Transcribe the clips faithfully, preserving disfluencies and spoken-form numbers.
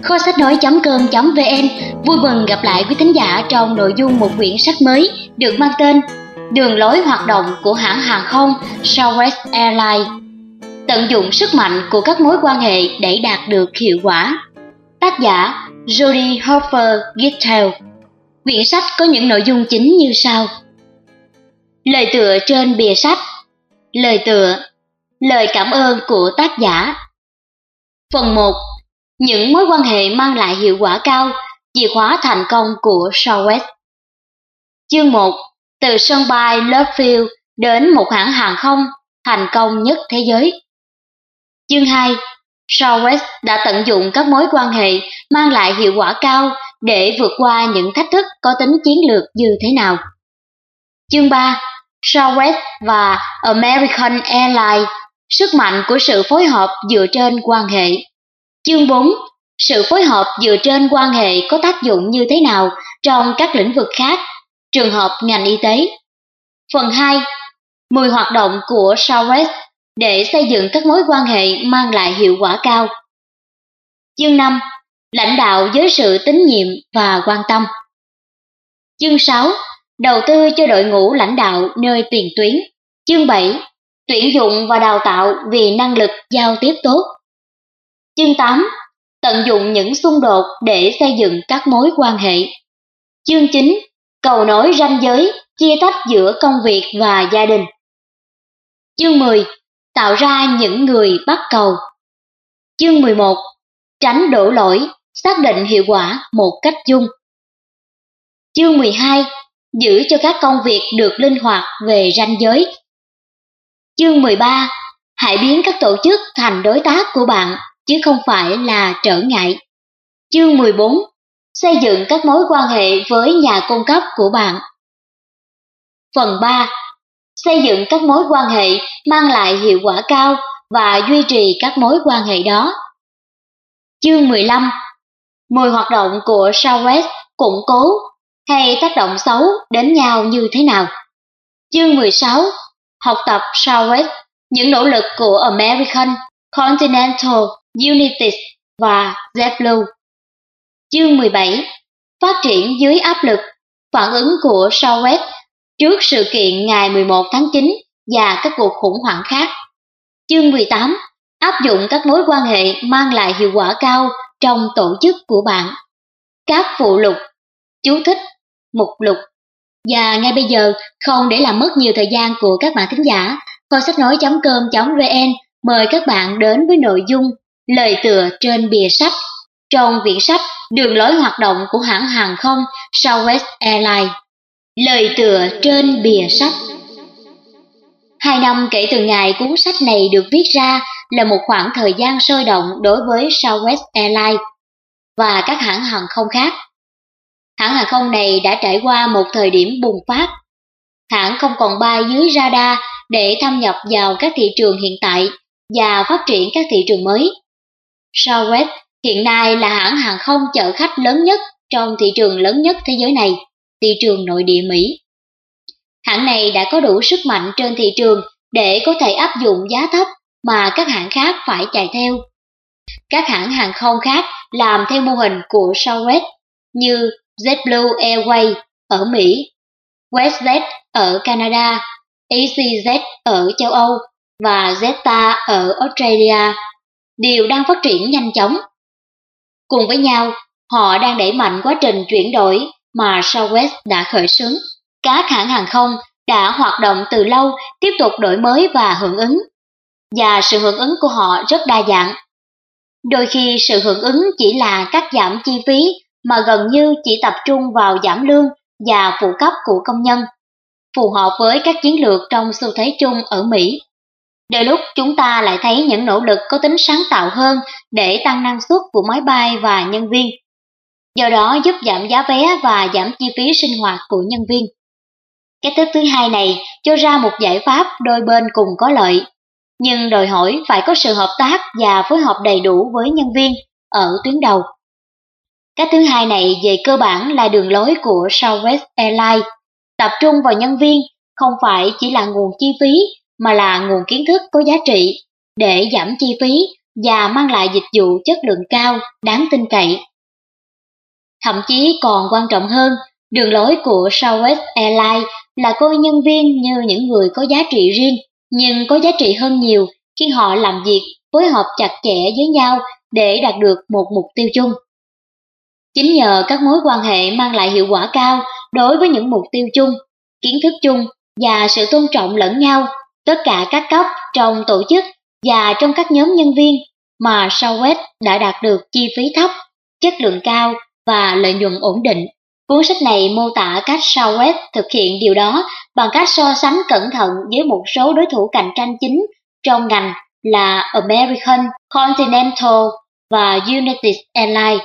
Kho sách nói.com.vn vui mừng gặp lại quý thính giả trong nội dung một quyển sách mới được mang tên Đường lối hoạt động của hãng hàng không Southwest Airlines. Tận dụng sức mạnh của các mối quan hệ để đạt được hiệu quả. Tác giả Jody Hoffer Gittel. Quyển sách có những nội dung chính như sau. Lời tựa trên bìa sách. Lời tựa. Lời cảm ơn của tác giả. Phần một. Những mối quan hệ mang lại hiệu quả cao, chìa khóa thành công của Southwest. Chương một. Từ sân bay Lovefield đến một hãng hàng không thành công nhất thế giới. Chương hai. Southwest đã tận dụng các mối quan hệ mang lại hiệu quả cao để vượt qua những thách thức có tính chiến lược như thế nào. Chương ba. Southwest và American Airlines, sức mạnh của sự phối hợp dựa trên quan hệ. Chương bốn. Sự phối hợp dựa trên quan hệ có tác dụng như thế nào trong các lĩnh vực khác, trường hợp ngành y tế. Phần hai. mười hoạt động của Southwest để xây dựng các mối quan hệ mang lại hiệu quả cao. Chương năm. Lãnh đạo với sự tín nhiệm và quan tâm. Chương sáu. Đầu tư cho đội ngũ lãnh đạo nơi tiền tuyến. Chương bảy. Tuyển dụng và đào tạo vì năng lực giao tiếp tốt. Chương tám. Tận dụng những xung đột để xây dựng các mối quan hệ. Chương chín. Cầu nối ranh giới, chia tách giữa công việc và gia đình. Chương mười. Tạo ra những người bắt cầu. Chương mười một. Tránh đổ lỗi, xác định hiệu quả một cách chung. Chương mười hai. Giữ cho các công việc được linh hoạt về ranh giới. Chương mười ba. Hãy biến các tổ chức thành đối tác của bạn, chứ không phải là trở ngại. Chương mười bốn. Xây dựng các mối quan hệ với nhà cung cấp của bạn. Phần ba. Xây dựng các mối quan hệ mang lại hiệu quả cao và duy trì các mối quan hệ đó. Chương mười lăm. mười hoạt động của Southwest củng cố hay tác động xấu đến nhau như thế nào. Chương mười sáu. Học tập Southwest, những nỗ lực của American, Continental, United và JetBlue. Chương mười bảy. Phát triển dưới áp lực, phản ứng của Southwest trước sự kiện ngày mười một tháng chín và các cuộc khủng hoảng khác. Chương mười tám. Áp dụng các mối quan hệ mang lại hiệu quả cao trong tổ chức của bạn. Các phụ lục, chú thích, mục lục. Và ngay bây giờ, không để làm mất nhiều thời gian của các bạn thính giả, kho sách nói.com.vn mời các bạn đến với nội dung lời tựa trên bìa sách trong quyển sách Đường lối hoạt động của hãng hàng không Southwest Airlines. Lời tựa trên bìa sách. Hai năm kể từ ngày cuốn sách này được viết ra là một khoảng thời gian sôi động đối với Southwest Airlines và các hãng hàng không khác. Hãng hàng không này đã trải qua một thời điểm bùng phát. Hãng không còn bay dưới radar để thâm nhập vào các thị trường hiện tại và phát triển các thị trường mới. Southwest hiện nay là hãng hàng không chở khách lớn nhất trong thị trường lớn nhất thế giới này, thị trường nội địa Mỹ. Hãng này đã có đủ sức mạnh trên thị trường để có thể áp dụng giá thấp mà các hãng khác phải chạy theo. Các hãng hàng không khác làm theo mô hình của Southwest như JetBlue Airways ở Mỹ, WestJet ở Canada, EasyJet ở châu Âu và Jetstar ở Australia đều đang phát triển nhanh chóng. Cùng với nhau, họ đang đẩy mạnh quá trình chuyển đổi mà Southwest đã khởi xướng. Các hãng hàng không đã hoạt động từ lâu, tiếp tục đổi mới và hưởng ứng. Và sự hưởng ứng của họ rất đa dạng. Đôi khi sự hưởng ứng chỉ là cắt giảm chi phí mà gần như chỉ tập trung vào giảm lương và phụ cấp của công nhân, phù hợp với các chiến lược trong xu thế chung ở Mỹ. Đôi lúc chúng ta lại thấy những nỗ lực có tính sáng tạo hơn để tăng năng suất của máy bay và nhân viên, do đó giúp giảm giá vé và giảm chi phí sinh hoạt của nhân viên. Cách thức thứ hai này cho ra một giải pháp đôi bên cùng có lợi, nhưng đòi hỏi phải có sự hợp tác và phối hợp đầy đủ với nhân viên ở tuyến đầu. Cách thứ hai này về cơ bản là đường lối của Southwest Airlines, tập trung vào nhân viên không phải chỉ là nguồn chi phí mà là nguồn kiến thức có giá trị để giảm chi phí và mang lại dịch vụ chất lượng cao, đáng tin cậy. Thậm chí còn quan trọng hơn, đường lối của Southwest Airlines là coi nhân viên như những người có giá trị riêng, nhưng có giá trị hơn nhiều khi họ làm việc phối hợp chặt chẽ với nhau để đạt được một mục tiêu chung. Chính nhờ các mối quan hệ mang lại hiệu quả cao đối với những mục tiêu chung, kiến thức chung và sự tôn trọng lẫn nhau, tất cả các cấp trong tổ chức và trong các nhóm nhân viên mà Southwest đã đạt được chi phí thấp, chất lượng cao và lợi nhuận ổn định. Cuốn sách này mô tả cách Southwest thực hiện điều đó bằng cách so sánh cẩn thận với một số đối thủ cạnh tranh chính trong ngành là American, Continental và United Airlines.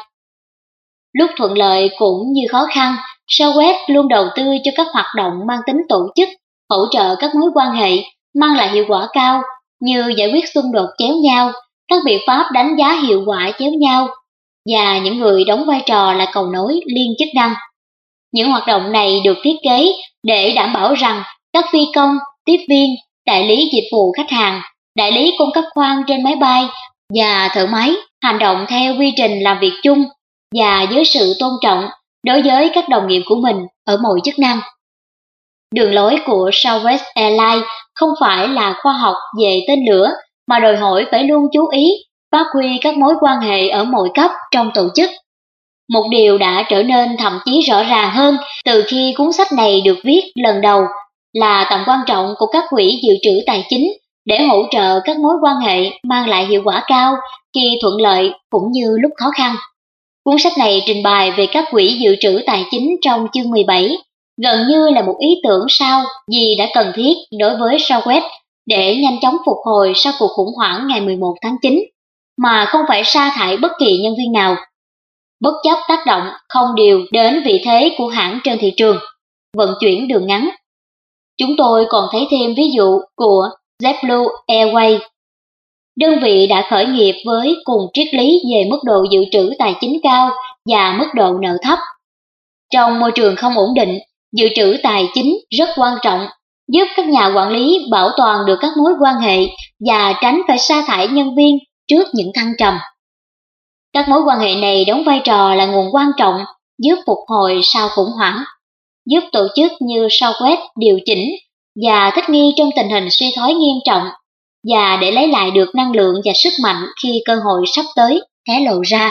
Lúc thuận lợi cũng như khó khăn, Southwest luôn đầu tư cho các hoạt động mang tính tổ chức, hỗ trợ các mối quan hệ, mang lại hiệu quả cao như giải quyết xung đột chéo nhau, các biện pháp đánh giá hiệu quả chéo nhau, và những người đóng vai trò là cầu nối liên chức năng. Những hoạt động này được thiết kế để đảm bảo rằng các phi công, tiếp viên, đại lý dịch vụ khách hàng, đại lý cung cấp khoang trên máy bay và thợ máy hành động theo quy trình làm việc chung và với sự tôn trọng đối với các đồng nghiệp của mình ở mọi chức năng. Đường lối của Southwest Airlines không phải là khoa học về tên lửa mà đòi hỏi phải luôn chú ý phát huy các mối quan hệ ở mọi cấp trong tổ chức. Một điều đã trở nên thậm chí rõ ràng hơn từ khi cuốn sách này được viết lần đầu là tầm quan trọng của các quỹ dự trữ tài chính để hỗ trợ các mối quan hệ mang lại hiệu quả cao khi thuận lợi cũng như lúc khó khăn. Cuốn sách này trình bày về các quỹ dự trữ tài chính trong chương mười bảy, gần như là một ý tưởng sau gì đã cần thiết đối với Southwest để nhanh chóng phục hồi sau cuộc khủng hoảng ngày mười một tháng chín, mà không phải sa thải bất kỳ nhân viên nào. Bất chấp tác động không điều đến vị thế của hãng trên thị trường, vận chuyển đường ngắn. Chúng tôi còn thấy thêm ví dụ của JetBlue Airways. Đơn vị đã khởi nghiệp với cùng triết lý về mức độ dự trữ tài chính cao và mức độ nợ thấp. Trong môi trường không ổn định, dự trữ tài chính rất quan trọng, giúp các nhà quản lý bảo toàn được các mối quan hệ và tránh phải sa thải nhân viên trước những thăng trầm. Các mối quan hệ này đóng vai trò là nguồn quan trọng giúp phục hồi sau khủng hoảng, giúp tổ chức như Southwest điều chỉnh và thích nghi trong tình hình suy thoái nghiêm trọng, và để lấy lại được năng lượng và sức mạnh khi cơ hội sắp tới hé lộ ra.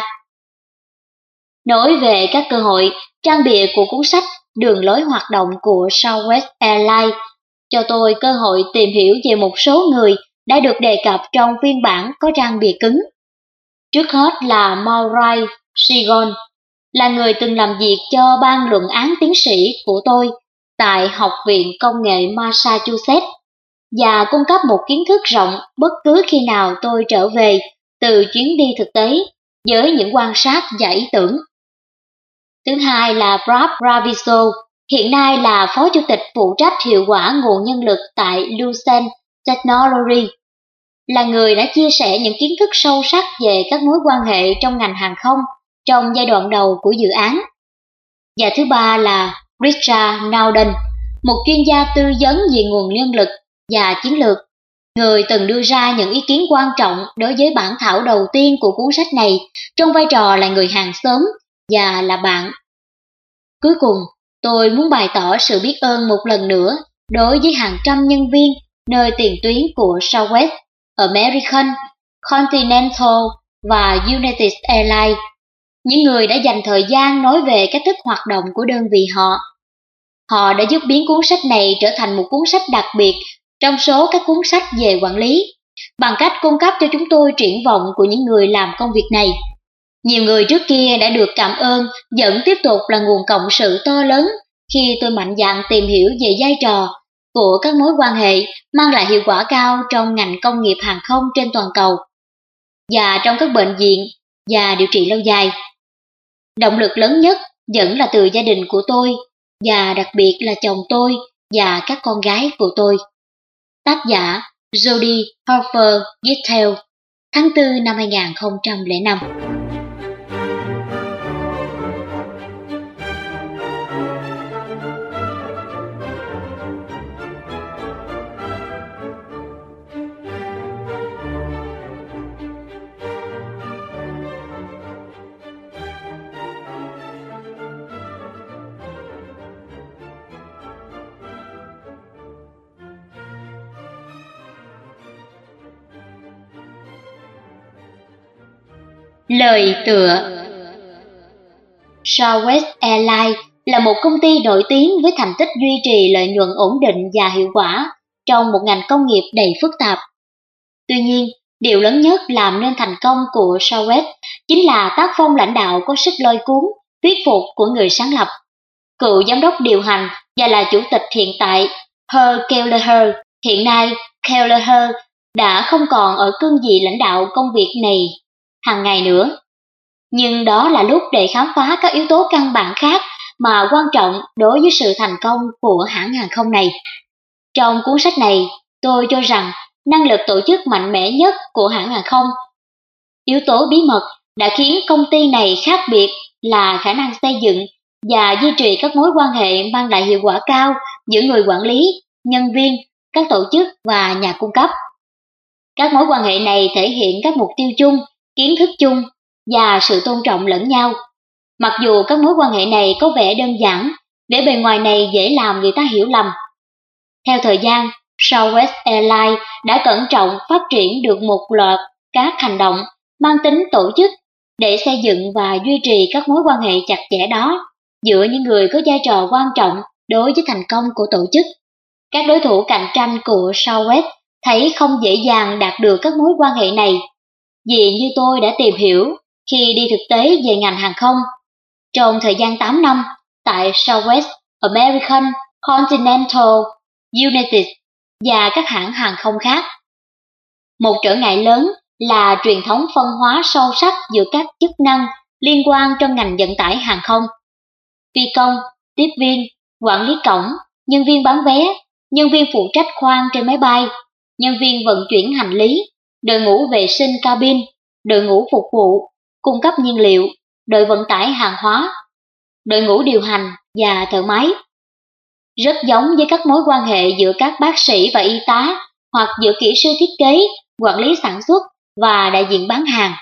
Nói về các cơ hội, trang bìa của cuốn sách Đường lối hoạt động của Southwest Airlines cho tôi cơ hội tìm hiểu về một số người đã được đề cập trong phiên bản có trang bìa cứng. Trước hết là Maurice Sigon, là người từng làm việc cho ban luận án tiến sĩ của tôi tại Học viện Công nghệ Massachusetts và cung cấp một kiến thức rộng bất cứ khi nào tôi trở về từ chuyến đi thực tế với những quan sát và ý tưởng. Thứ hai là Brad Raviso, hiện nay là Phó Chủ tịch phụ trách hiệu quả nguồn nhân lực tại Lucent Technology, là người đã chia sẻ những kiến thức sâu sắc về các mối quan hệ trong ngành hàng không trong giai đoạn đầu của dự án. Và thứ ba là Richard Nauden, một chuyên gia tư vấn về nguồn nhân lực và chiến lược, người từng đưa ra những ý kiến quan trọng đối với bản thảo đầu tiên của cuốn sách này trong vai trò là người hàng xóm và là bạn. Cuối cùng, tôi muốn bày tỏ sự biết ơn một lần nữa đối với hàng trăm nhân viên nơi tiền tuyến của Southwest, American, Continental và United Airlines, những người đã dành thời gian nói về cách thức hoạt động của đơn vị họ. Họ đã giúp biến cuốn sách này trở thành một cuốn sách đặc biệt trong số các cuốn sách về quản lý, bằng cách cung cấp cho chúng tôi triển vọng của những người làm công việc này. Nhiều người trước kia đã được cảm ơn vẫn tiếp tục là nguồn cộng sự to lớn khi tôi mạnh dạn tìm hiểu về vai trò của các mối quan hệ mang lại hiệu quả cao trong ngành công nghiệp hàng không trên toàn cầu và trong các bệnh viện và điều trị lâu dài. Động lực lớn nhất vẫn là từ gia đình của tôi và đặc biệt là chồng tôi và các con gái của tôi. Tác giả Jody Harper viết theo, tháng tư năm hai nghìn không trăm lẻ năm. Lời tựa. Southwest Airlines là một công ty nổi tiếng với thành tích duy trì lợi nhuận ổn định và hiệu quả trong một ngành công nghiệp đầy phức tạp. Tuy nhiên, điều lớn nhất làm nên thành công của Southwest chính là tác phong lãnh đạo có sức lôi cuốn, thuyết phục của người sáng lập. Cựu giám đốc điều hành và là chủ tịch hiện tại Herb Kelleher, hiện nay Kelleher đã không còn ở cương vị lãnh đạo công việc này hàng ngày nữa. Nhưng đó là lúc để khám phá các yếu tố căn bản khác mà quan trọng đối với sự thành công của hãng hàng không này. Trong cuốn sách này, tôi cho rằng năng lực tổ chức mạnh mẽ nhất của hãng hàng không, yếu tố bí mật đã khiến công ty này khác biệt là khả năng xây dựng và duy trì các mối quan hệ mang lại hiệu quả cao giữa người quản lý, nhân viên, các tổ chức và nhà cung cấp. Các mối quan hệ này thể hiện các mục tiêu chung, kiến thức chung và sự tôn trọng lẫn nhau. Mặc dù các mối quan hệ này có vẻ đơn giản, vẻ bề ngoài này dễ làm người ta hiểu lầm. Theo thời gian, Southwest Airlines đã cẩn trọng phát triển được một loạt các hành động mang tính tổ chức để xây dựng và duy trì các mối quan hệ chặt chẽ đó giữa những người có vai trò quan trọng đối với thành công của tổ chức. Các đối thủ cạnh tranh của Southwest thấy không dễ dàng đạt được các mối quan hệ này, vì như tôi đã tìm hiểu khi đi thực tế về ngành hàng không. Trong thời gian tám năm, tại Southwest, American, Continental, United và các hãng hàng không khác, một trở ngại lớn là truyền thống phân hóa sâu sắc giữa các chức năng liên quan trong ngành vận tải hàng không. Phi công, tiếp viên, quản lý cổng, nhân viên bán vé, nhân viên phụ trách khoang trên máy bay, nhân viên vận chuyển hành lý, đội ngũ vệ sinh cabin, đội ngũ phục vụ, cung cấp nhiên liệu, đội vận tải hàng hóa, đội ngũ điều hành và thợ máy. Rất giống với các mối quan hệ giữa các bác sĩ và y tá, hoặc giữa kỹ sư thiết kế, quản lý sản xuất và đại diện bán hàng.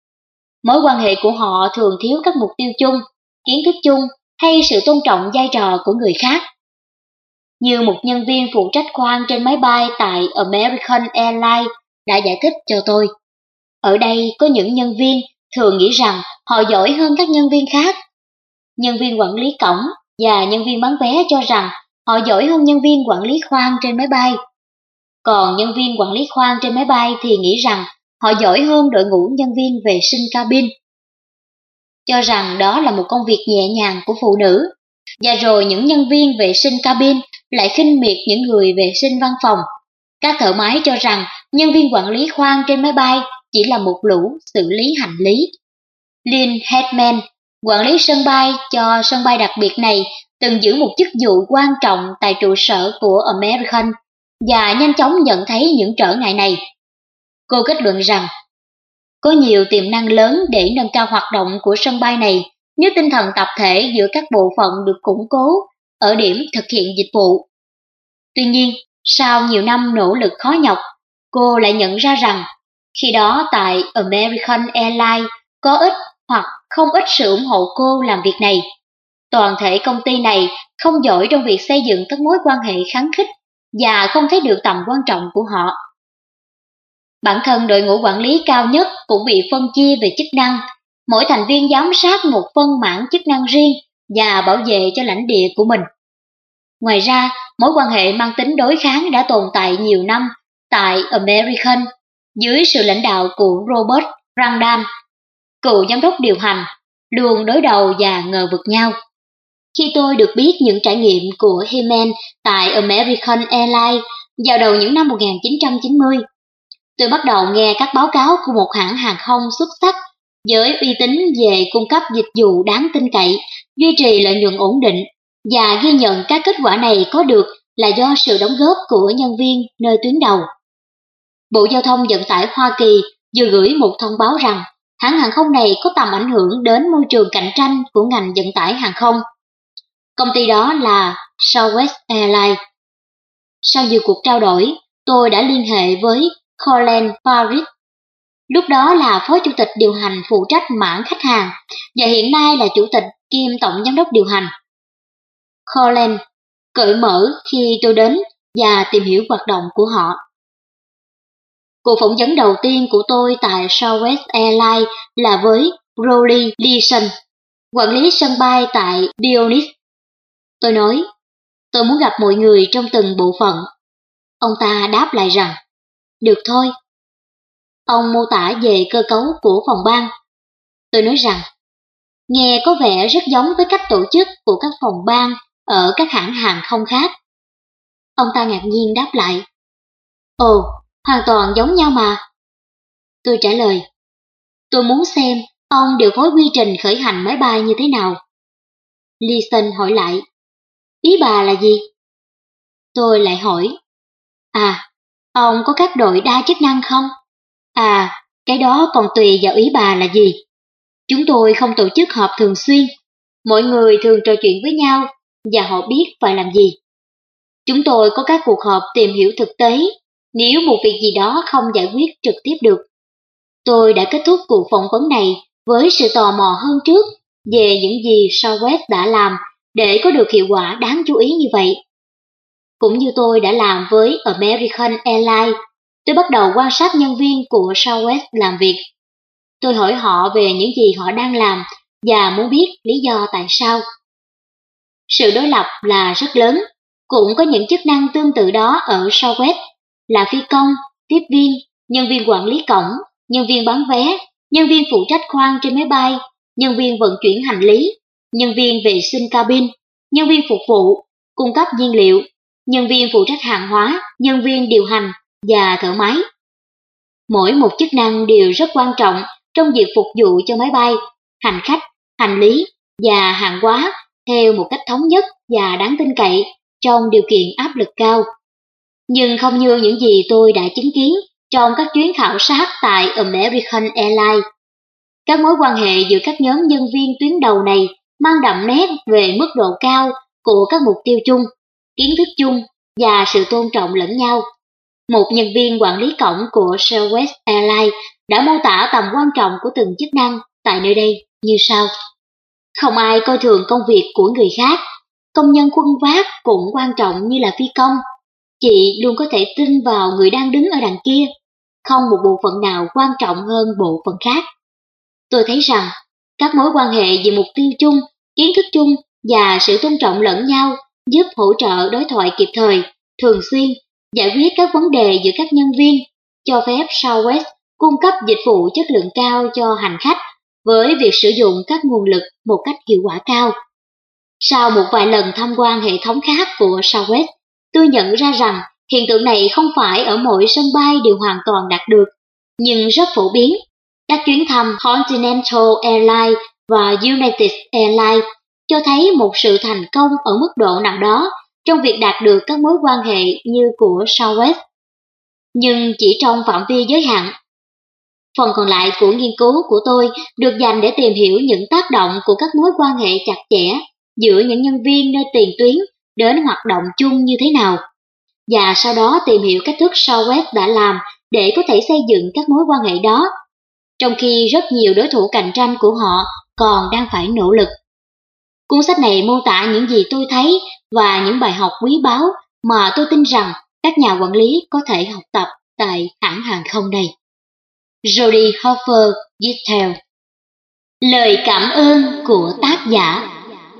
Mối quan hệ của họ thường thiếu các mục tiêu chung, kiến thức chung hay sự tôn trọng vai trò của người khác. Như một nhân viên phụ trách khoang trên máy bay tại American Airlines đã giải thích cho tôi. Ở đây có những nhân viên thường nghĩ rằng họ giỏi hơn các nhân viên khác. Nhân viên quản lý cổng và nhân viên bán vé cho rằng họ giỏi hơn nhân viên quản lý khoang trên máy bay. Còn nhân viên quản lý khoang trên máy bay thì nghĩ rằng họ giỏi hơn đội ngũ nhân viên vệ sinh cabin. Cho rằng đó là một công việc nhẹ nhàng của phụ nữ. Và rồi những nhân viên vệ sinh cabin lại khinh miệt những người vệ sinh văn phòng. Các thợ máy cho rằng nhân viên quản lý khoang trên máy bay chỉ là một lũ xử lý hành lý. Lynn Hedman, quản lý sân bay cho sân bay đặc biệt này, từng giữ một chức vụ quan trọng tại trụ sở của American và nhanh chóng nhận thấy những trở ngại này. Cô kết luận rằng có nhiều tiềm năng lớn để nâng cao hoạt động của sân bay này nếu tinh thần tập thể giữa các bộ phận được củng cố ở điểm thực hiện dịch vụ. Tuy nhiên, sau nhiều năm nỗ lực khó nhọc, cô lại nhận ra rằng khi đó tại American Airlines có ít hoặc không ít sự ủng hộ cô làm việc này. Toàn thể công ty này không giỏi trong việc xây dựng các mối quan hệ khăng khít và không thấy được tầm quan trọng của họ. Bản thân đội ngũ quản lý cao nhất cũng bị phân chia về chức năng, mỗi thành viên giám sát một phân mảng chức năng riêng và bảo vệ cho lãnh địa của mình. Ngoài ra, mối quan hệ mang tính đối kháng đã tồn tại nhiều năm tại American dưới sự lãnh đạo của Robert Randall, cựu giám đốc điều hành, luôn đối đầu và ngờ vực nhau. Khi tôi được biết những trải nghiệm của Hyman tại American Airlines vào đầu những năm một nghìn chín trăm chín mươi, tôi bắt đầu nghe các báo cáo của một hãng hàng không xuất sắc với uy tín về cung cấp dịch vụ đáng tin cậy, duy trì lợi nhuận ổn định và ghi nhận các kết quả này có được là do sự đóng góp của nhân viên nơi tuyến đầu. Bộ Giao thông Vận tải Hoa Kỳ vừa gửi một thông báo rằng hãng hàng không này có tầm ảnh hưởng đến môi trường cạnh tranh của ngành vận tải hàng không. Công ty đó là Southwest Airlines. Sau nhiều cuộc trao đổi, tôi đã liên hệ với Colin Farid, lúc đó là phó chủ tịch điều hành phụ trách mảng khách hàng và hiện nay là chủ tịch kiêm tổng giám đốc điều hành. Colin cởi mở khi tôi đến và tìm hiểu hoạt động của họ. Cuộc phỏng vấn đầu tiên của tôi tại Southwest Airlines là với Rolly Leeson, quản lý sân bay tại Dionis. Tôi nói, tôi muốn gặp mọi người trong từng bộ phận. Ông ta đáp lại rằng, được thôi. Ông mô tả về cơ cấu của phòng ban. Tôi nói rằng, nghe có vẻ rất giống với cách tổ chức của các phòng ban ở các hãng hàng không khác. Ông ta ngạc nhiên đáp lại, ồ, hoàn toàn giống nhau mà. Tôi trả lời, tôi muốn xem ông điều phối quy trình khởi hành máy bay như thế nào. Leeson hỏi lại, ý bà là gì? Tôi lại hỏi, à, ông có các đội đa chức năng không? À, cái đó còn tùy vào ý bà là gì. Chúng tôi không tổ chức họp thường xuyên. Mọi người thường trò chuyện với nhau và họ biết phải làm gì. Chúng tôi có các cuộc họp tìm hiểu thực tế nếu một việc gì đó không giải quyết trực tiếp được. Tôi đã kết thúc cuộc phỏng vấn này với sự tò mò hơn trước về những gì Southwest đã làm để có được hiệu quả đáng chú ý như vậy. Cũng như tôi đã làm với American Airlines, tôi bắt đầu quan sát nhân viên của Southwest làm việc. Tôi hỏi họ về những gì họ đang làm và muốn biết lý do tại sao. Sự đối lập là rất lớn, cũng có những chức năng tương tự đó ở Southwest là phi công, tiếp viên, nhân viên quản lý cổng, nhân viên bán vé, nhân viên phụ trách khoang trên máy bay, nhân viên vận chuyển hành lý, nhân viên vệ sinh cabin, nhân viên phục vụ, cung cấp nhiên liệu, nhân viên phụ trách hàng hóa, nhân viên điều hành và thợ máy. Mỗi một chức năng đều rất quan trọng trong việc phục vụ cho máy bay, hành khách, hành lý và hàng hóa theo một cách thống nhất và đáng tin cậy trong điều kiện áp lực cao. Nhưng không như những gì tôi đã chứng kiến trong các chuyến khảo sát tại American Airlines. Các mối quan hệ giữa các nhóm nhân viên tuyến đầu này mang đậm nét về mức độ cao của các mục tiêu chung, kiến thức chung và sự tôn trọng lẫn nhau. Một nhân viên quản lý cổng của Southwest Airlines đã mô tả tầm quan trọng của từng chức năng tại nơi đây như sau. Không ai coi thường công việc của người khác. Công nhân khuân vác cũng quan trọng như là phi công. Chị luôn có thể tin vào người đang đứng ở đằng kia. Không một bộ phận nào quan trọng hơn bộ phận khác. Tôi thấy rằng các mối quan hệ về mục tiêu chung, kiến thức chung và sự tôn trọng lẫn nhau giúp hỗ trợ đối thoại kịp thời, thường xuyên, giải quyết các vấn đề giữa các nhân viên, cho phép Southwest cung cấp dịch vụ chất lượng cao cho hành khách với việc sử dụng các nguồn lực một cách hiệu quả cao. Sau một vài lần tham quan hệ thống khác của Southwest, tôi nhận ra rằng hiện tượng này không phải ở mỗi sân bay đều hoàn toàn đạt được, nhưng rất phổ biến. Các chuyến thăm Continental Airlines và United Airlines cho thấy một sự thành công ở mức độ nào đó trong việc đạt được các mối quan hệ như của Southwest, nhưng chỉ trong phạm vi giới hạn. Phần còn lại của nghiên cứu của tôi được dành để tìm hiểu những tác động của các mối quan hệ chặt chẽ giữa những nhân viên nơi tiền tuyến đến hoạt động chung như thế nào, và sau đó tìm hiểu cách thức Southwest đã làm để có thể xây dựng các mối quan hệ đó, trong khi rất nhiều đối thủ cạnh tranh của họ còn đang phải nỗ lực. Cuốn sách này mô tả những gì tôi thấy và những bài học quý báu mà tôi tin rằng các nhà quản lý có thể học tập tại hãng hàng không này. Jody Hoffer Gittel. Lời cảm ơn của tác giả.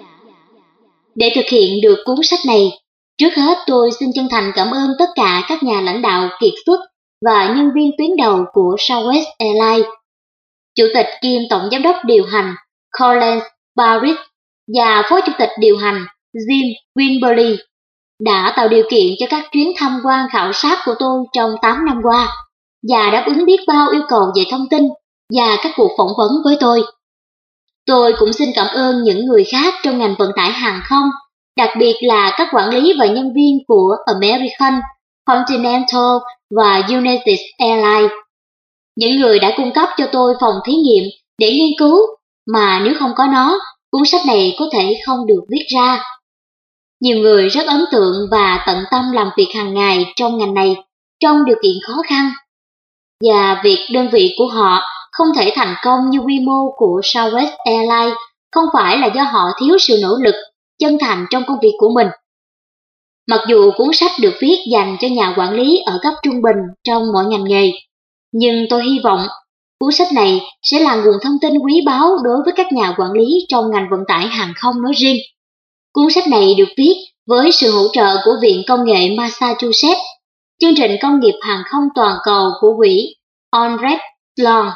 Để thực hiện được cuốn sách này, trước hết tôi xin chân thành cảm ơn tất cả các nhà lãnh đạo kiệt xuất và nhân viên tuyến đầu của Southwest Airlines, Chủ tịch kiêm Tổng Giám đốc điều hành Collins Barrett và Phó Chủ tịch điều hành Jim Winberly đã tạo điều kiện cho các chuyến tham quan khảo sát của tôi trong tám năm qua và đáp ứng biết bao yêu cầu về thông tin và các cuộc phỏng vấn với tôi. Tôi cũng xin cảm ơn những người khác trong ngành vận tải hàng không, đặc biệt là các quản lý và nhân viên của American, Continental và United Airlines. Những người đã cung cấp cho tôi phòng thí nghiệm để nghiên cứu, mà nếu không có nó, cuốn sách này có thể không được viết ra. Nhiều người rất ấn tượng và tận tâm làm việc hàng ngày trong ngành này, trong điều kiện khó khăn. Và việc đơn vị của họ không thể thành công như quy mô của Southwest Airlines không phải là do họ thiếu sự nỗ lực, chân thành trong công việc của mình. Mặc dù cuốn sách được viết dành cho nhà quản lý ở cấp trung bình trong mọi ngành nghề, nhưng tôi hy vọng cuốn sách này sẽ là nguồn thông tin quý báu đối với các nhà quản lý trong ngành vận tải hàng không nói riêng. Cuốn sách này được viết với sự hỗ trợ của Viện Công nghệ Massachusetts, chương trình công nghiệp hàng không toàn cầu của quỹ Onred Sloan.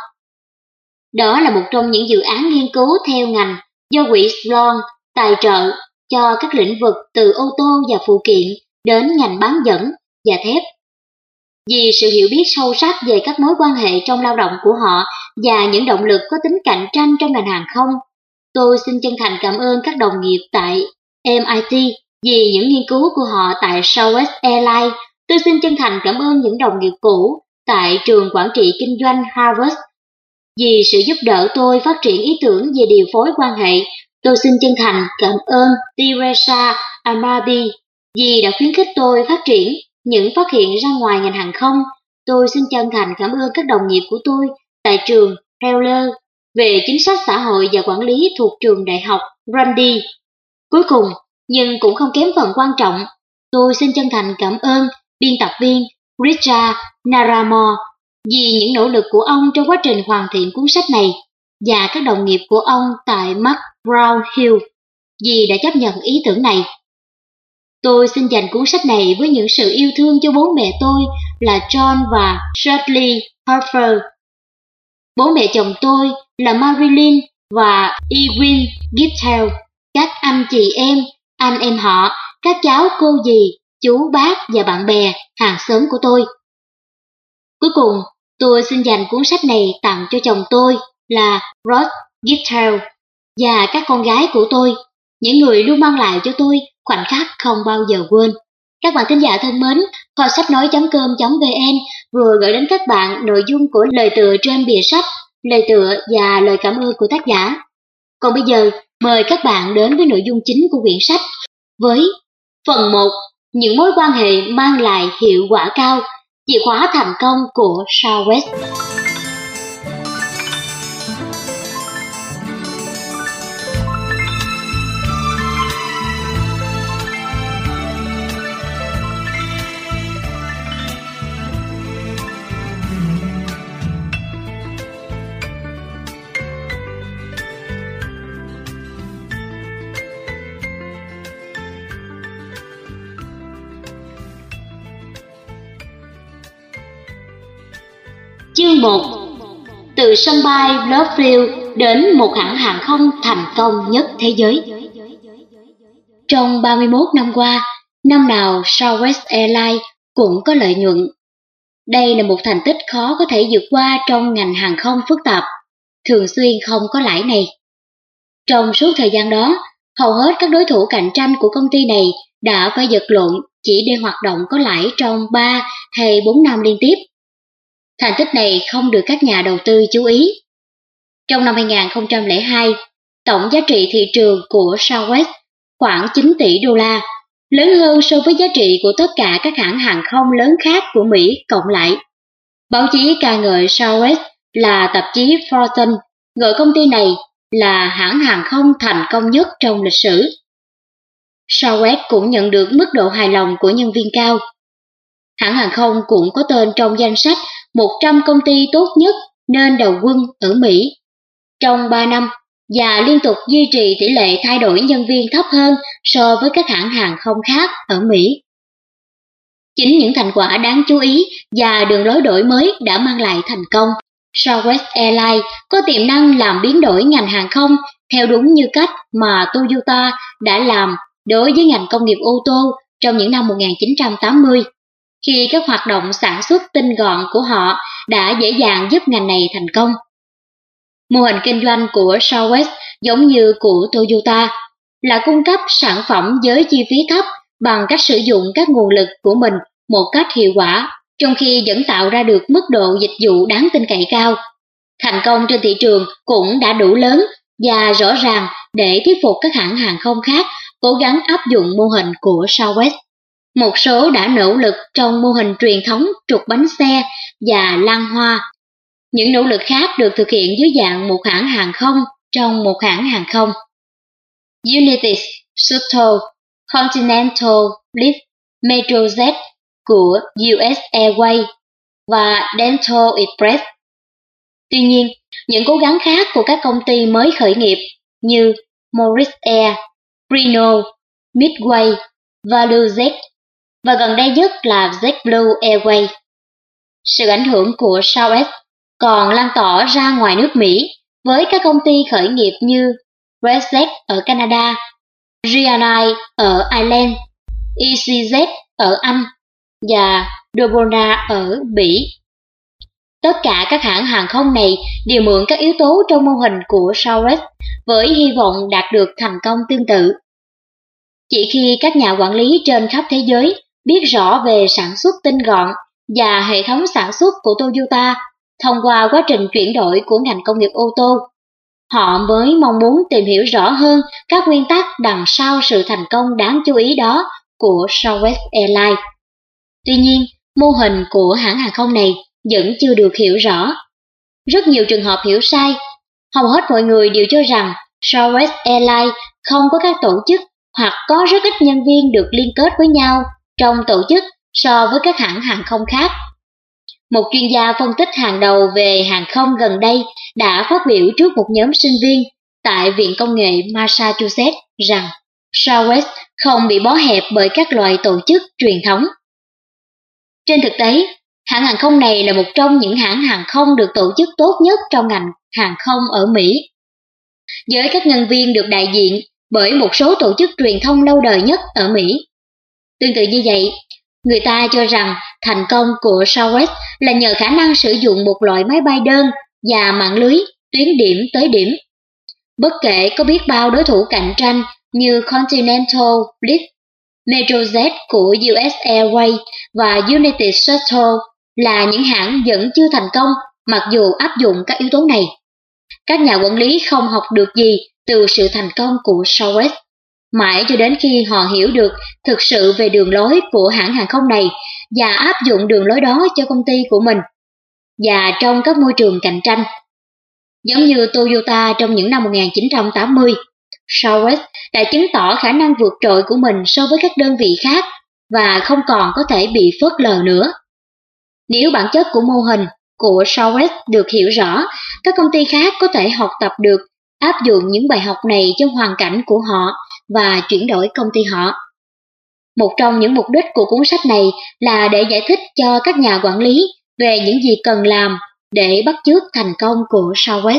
Đó là một trong những dự án nghiên cứu theo ngành do quỹ Sloan tài trợ cho các lĩnh vực từ ô tô và phụ kiện đến ngành bán dẫn và thép. Vì sự hiểu biết sâu sắc về các mối quan hệ trong lao động của họ và những động lực có tính cạnh tranh trong ngành hàng không, tôi xin chân thành cảm ơn các đồng nghiệp tại em i tê vì những nghiên cứu của họ tại Southwest Airlines. Tôi xin chân thành cảm ơn những đồng nghiệp cũ tại trường quản trị kinh doanh Harvard vì sự giúp đỡ tôi phát triển ý tưởng về điều phối quan hệ. Tôi xin chân thành cảm ơn Teresa Amabi vì đã khuyến khích tôi phát triển những phát hiện ra ngoài ngành hàng không. Tôi xin chân thành cảm ơn các đồng nghiệp của tôi tại trường Heller về chính sách xã hội và quản lý thuộc trường đại học Grundy. Cuối cùng, nhưng cũng không kém phần quan trọng, tôi xin chân thành cảm ơn biên tập viên Richard Naramore vì những nỗ lực của ông trong quá trình hoàn thiện cuốn sách này và các đồng nghiệp của ông tại McGraw Hill vì đã chấp nhận ý tưởng này. Tôi xin dành cuốn sách này với những sự yêu thương cho bố mẹ tôi là John và Shirley Harper. Bố mẹ chồng tôi là Marilyn và Ewin Gittel, các anh chị em, anh em họ, các cháu cô dì, chú bác và bạn bè, hàng xóm của tôi. Cuối cùng, tôi xin dành cuốn sách này tặng cho chồng tôi là Rod Gittel và các con gái của tôi, những người luôn mang lại cho tôi khoảnh khắc không bao giờ quên. Các bạn thính giả thân mến, kho sách nói chấm com chấm vn vừa gửi đến các bạn nội dung của lời tựa trên bìa sách, lời tựa và lời cảm ơn của tác giả. Còn bây giờ, mời các bạn đến với nội dung chính của quyển sách với phần một, những mối quan hệ mang lại hiệu quả cao, chìa khóa thành công của Southwest. Chương một. Từ sân bay Bluefield đến một hãng hàng không thành công nhất thế giới. Trong ba mươi mốt năm qua, năm nào Southwest Airlines cũng có lợi nhuận. Đây là một thành tích khó có thể vượt qua trong ngành hàng không phức tạp, thường xuyên không có lãi này. Trong suốt thời gian đó, hầu hết các đối thủ cạnh tranh của công ty này đã phải vật lộn chỉ để hoạt động có lãi trong ba hay bốn năm liên tiếp. Thành tích này không được các nhà đầu tư chú ý. Trong năm hai nghìn không trăm lẻ hai, tổng giá trị thị trường của Southwest khoảng chín tỷ đô la, lớn hơn so với giá trị của tất cả các hãng hàng không lớn khác của Mỹ cộng lại. Báo chí ca ngợi Southwest là tạp chí Fortune, gọi công ty này là hãng hàng không thành công nhất trong lịch sử. Southwest cũng nhận được mức độ hài lòng của nhân viên cao. Hãng hàng không cũng có tên trong danh sách một trăm công ty tốt nhất nên đầu quân ở Mỹ trong ba năm và liên tục duy trì tỷ lệ thay đổi nhân viên thấp hơn so với các hãng hàng không khác ở Mỹ. Chính những thành quả đáng chú ý và đường lối đổi mới đã mang lại thành công. Southwest Airlines có tiềm năng làm biến đổi ngành hàng không theo đúng như cách mà Toyota đã làm đối với ngành công nghiệp ô tô trong những năm một nghìn chín trăm tám mươi. Khi các hoạt động sản xuất tinh gọn của họ đã dễ dàng giúp ngành này thành công. Mô hình kinh doanh của Southwest giống như của Toyota là cung cấp sản phẩm với chi phí thấp bằng cách sử dụng các nguồn lực của mình một cách hiệu quả, trong khi vẫn tạo ra được mức độ dịch vụ đáng tin cậy cao. Thành công trên thị trường cũng đã đủ lớn và rõ ràng để thuyết phục các hãng hàng không khác cố gắng áp dụng mô hình của Southwest. Một số đã nỗ lực trong mô hình truyền thống trục bánh xe và lan hoa. Những nỗ lực khác được thực hiện dưới dạng một hãng hàng không trong một hãng hàng không. United, Shuttle, Continental, Lift, Metrojet của u ét Airways và Dental Express. Tuy nhiên, những cố gắng khác của các công ty mới khởi nghiệp như Morris Air, Renault, Midway, ValueJet và gần đây nhất là JetBlue Airways. Sự ảnh hưởng của Southwest còn lan tỏa ra ngoài nước Mỹ với các công ty khởi nghiệp như WestJet ở Canada, Ryanair ở Ireland, EasyJet ở Anh và Dobona ở Bỉ. Tất cả các hãng hàng không này đều mượn các yếu tố trong mô hình của Southwest với hy vọng đạt được thành công tương tự. Chỉ khi các nhà quản lý trên khắp thế giới biết rõ về sản xuất tinh gọn và hệ thống sản xuất của Toyota thông qua quá trình chuyển đổi của ngành công nghiệp ô tô, họ mới mong muốn tìm hiểu rõ hơn các nguyên tắc đằng sau sự thành công đáng chú ý đó của Southwest Airlines. Tuy nhiên, mô hình của hãng hàng không này vẫn chưa được hiểu rõ. Rất nhiều trường hợp hiểu sai. Hầu hết mọi người đều cho rằng Southwest Airlines không có các tổ chức hoặc có rất ít nhân viên được liên kết với nhau trong tổ chức so với các hãng hàng không khác. Một chuyên gia phân tích hàng đầu về hàng không gần đây đã phát biểu trước một nhóm sinh viên tại Viện Công nghệ Massachusetts rằng Southwest không bị bó hẹp bởi các loại tổ chức truyền thống. Trên thực tế, hãng hàng không này là một trong những hãng hàng không được tổ chức tốt nhất trong ngành hàng không ở Mỹ, với các nhân viên được đại diện bởi một số tổ chức truyền thông lâu đời nhất ở Mỹ. Tương tự như vậy, người ta cho rằng thành công của Southwest là nhờ khả năng sử dụng một loại máy bay đơn và mạng lưới tuyến điểm tới điểm. Bất kể có biết bao đối thủ cạnh tranh như Continental, Bliss, Metrojet của u ét Airways và United Shuttle là những hãng vẫn chưa thành công mặc dù áp dụng các yếu tố này. Các nhà quản lý không học được gì từ sự thành công của Southwest, mãi cho đến khi họ hiểu được thực sự về đường lối của hãng hàng không này và áp dụng đường lối đó cho công ty của mình và trong các môi trường cạnh tranh. Giống như Toyota trong những năm một nghìn chín trăm tám mươi, Southwest đã chứng tỏ khả năng vượt trội của mình so với các đơn vị khác và không còn có thể bị phớt lờ nữa. Nếu bản chất của mô hình của Southwest được hiểu rõ, các công ty khác có thể học tập được, áp dụng những bài học này trong hoàn cảnh của họ và chuyển đổi công ty họ. Một trong những mục đích của cuốn sách này là để giải thích cho các nhà quản lý về những gì cần làm để bắt chước thành công của Southwest.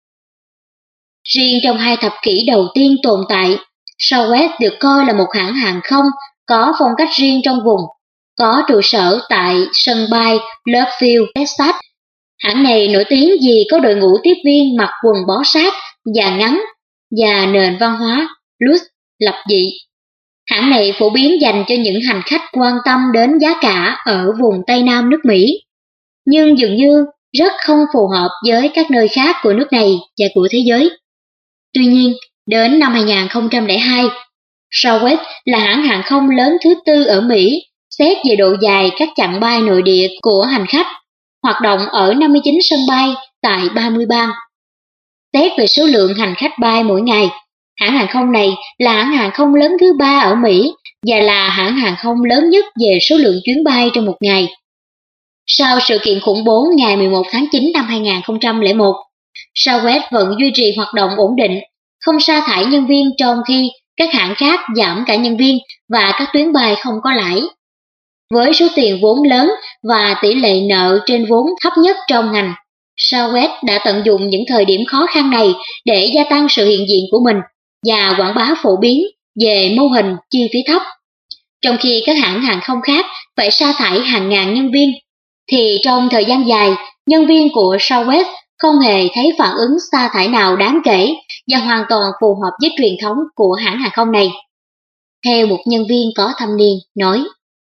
Riêng trong hai thập kỷ đầu tiên tồn tại, Southwest được coi là một hãng hàng không có phong cách riêng trong vùng, có trụ sở tại sân bay Love Texas. Hãng này nổi tiếng vì có đội ngũ tiếp viên mặc quần bó sát và ngắn và nền văn hóa blues lập dị. Hãng này phổ biến dành cho những hành khách quan tâm đến giá cả ở vùng Tây Nam nước Mỹ, nhưng dường như rất không phù hợp với các nơi khác của nước này và của thế giới. Tuy nhiên, đến năm hai nghìn không trăm lẻ hai, Southwest là hãng hàng không lớn thứ tư ở Mỹ xét về độ dài các chặng bay nội địa của hành khách, hoạt động ở năm mươi chín sân bay tại ba mươi bang. Xét về số lượng hành khách bay mỗi ngày, hãng hàng không này là hãng hàng không lớn thứ ba ở Mỹ và là hãng hàng không lớn nhất về số lượng chuyến bay trong một ngày. Sau sự kiện khủng bố ngày mười một tháng chín năm hai nghìn không trăm lẻ một, Southwest vẫn duy trì hoạt động ổn định, không sa thải nhân viên trong khi các hãng khác giảm cả nhân viên và các tuyến bay không có lãi. Với số tiền vốn lớn và tỷ lệ nợ trên vốn thấp nhất trong ngành, Southwest đã tận dụng những thời điểm khó khăn này để gia tăng sự hiện diện của mình và quảng bá phổ biến về mô hình chi phí thấp. Trong khi các hãng hàng không khác phải sa thải hàng ngàn nhân viên, thì trong thời gian dài, nhân viên của Southwest không hề thấy phản ứng sa thải nào đáng kể và hoàn toàn phù hợp với truyền thống của hãng hàng không này. Theo một nhân viên có thâm niên nói,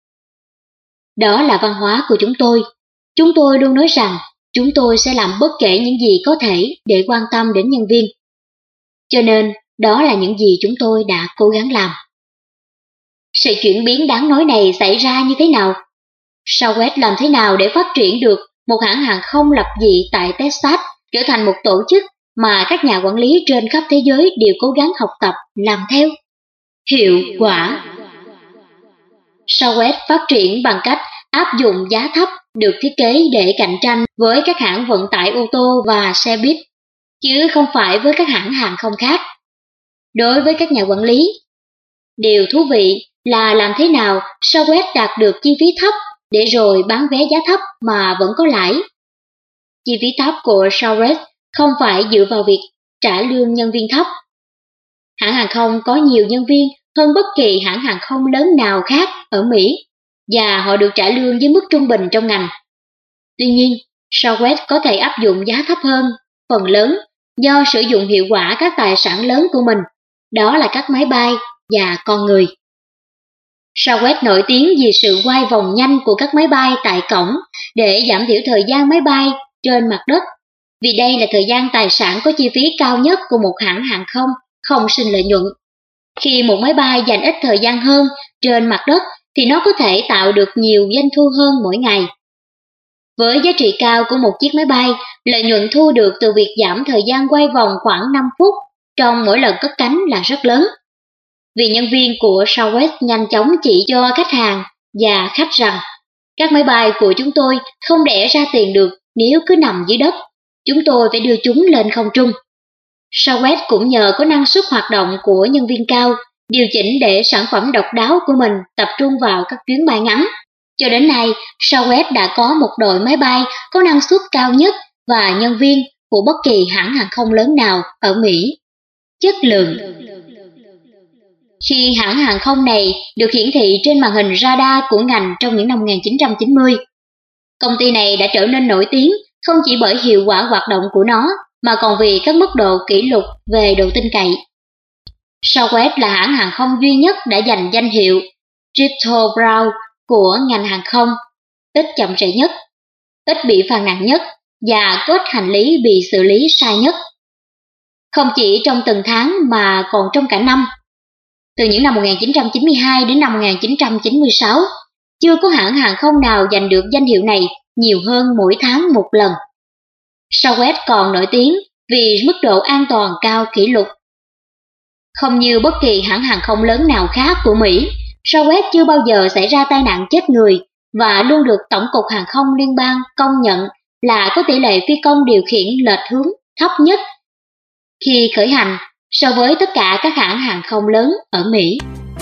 đó là văn hóa của chúng tôi. Chúng tôi luôn nói rằng chúng tôi sẽ làm bất kể những gì có thể để quan tâm đến nhân viên. Cho nên, đó là những gì chúng tôi đã cố gắng làm. Sự chuyển biến đáng nói này xảy ra như thế nào? Southwest làm thế nào để phát triển được một hãng hàng không lập dị tại Texas trở thành một tổ chức mà các nhà quản lý trên khắp thế giới đều cố gắng học tập, làm theo? Hiệu quả. Southwest phát triển bằng cách áp dụng giá thấp được thiết kế để cạnh tranh với các hãng vận tải ô tô và xe buýt, chứ không phải với các hãng hàng không khác. Đối với các nhà quản lý, điều thú vị là làm thế nào Southwest đạt được chi phí thấp để rồi bán vé giá thấp mà vẫn có lãi. Chi phí thấp của Southwest không phải dựa vào việc trả lương nhân viên thấp. Hãng hàng không có nhiều nhân viên hơn bất kỳ hãng hàng không lớn nào khác ở Mỹ, và họ được trả lương với mức trung bình trong ngành. Tuy nhiên, Southwest có thể áp dụng giá thấp hơn, phần lớn do sử dụng hiệu quả các tài sản lớn của mình, đó là các máy bay và con người. Southwest nổi tiếng vì sự quay vòng nhanh của các máy bay tại cổng để giảm thiểu thời gian máy bay trên mặt đất, vì đây là thời gian tài sản có chi phí cao nhất của một hãng hàng không không sinh lợi nhuận. Khi một máy bay dành ít thời gian hơn trên mặt đất thì nó có thể tạo được nhiều doanh thu hơn mỗi ngày. Với giá trị cao của một chiếc máy bay, lợi nhuận thu được từ việc giảm thời gian quay vòng khoảng năm phút trong mỗi lần cất cánh là rất lớn. Vì nhân viên của Southwest nhanh chóng chỉ cho khách hàng và khách rằng các máy bay của chúng tôi không đẻ ra tiền được nếu cứ nằm dưới đất, chúng tôi phải đưa chúng lên không trung. Southwest cũng nhờ có năng suất hoạt động của nhân viên cao, điều chỉnh để sản phẩm độc đáo của mình tập trung vào các chuyến bay ngắn. Cho đến nay, Southwest đã có một đội máy bay có năng suất cao nhất và nhân viên của bất kỳ hãng hàng không lớn nào ở Mỹ. Chất lượng. Khi hãng hàng không này được hiển thị trên màn hình radar của ngành trong những năm một nghìn chín trăm chín mươi, công ty này đã trở nên nổi tiếng không chỉ bởi hiệu quả hoạt động của nó, mà còn vì các mức độ kỷ lục về độ tin cậy. Southwest là hãng hàng không duy nhất đã giành danh hiệu Triple Brown của ngành hàng không, ít chậm trễ nhất, ít bị phàn nàn nhất và có ít hành lý bị xử lý sai nhất. Không chỉ trong từng tháng mà còn trong cả năm. Từ những năm một nghìn chín trăm chín mươi hai đến năm một nghìn chín trăm chín mươi sáu, chưa có hãng hàng không nào giành được danh hiệu này nhiều hơn mỗi tháng một lần. Southwest còn nổi tiếng vì mức độ an toàn cao kỷ lục. Không như bất kỳ hãng hàng không lớn nào khác của Mỹ, Southwest chưa bao giờ xảy ra tai nạn chết người và luôn được Tổng cục Hàng không Liên bang công nhận là có tỷ lệ phi công điều khiển lệch hướng thấp nhất khi khởi hành so với tất cả các hãng hàng không lớn ở Mỹ.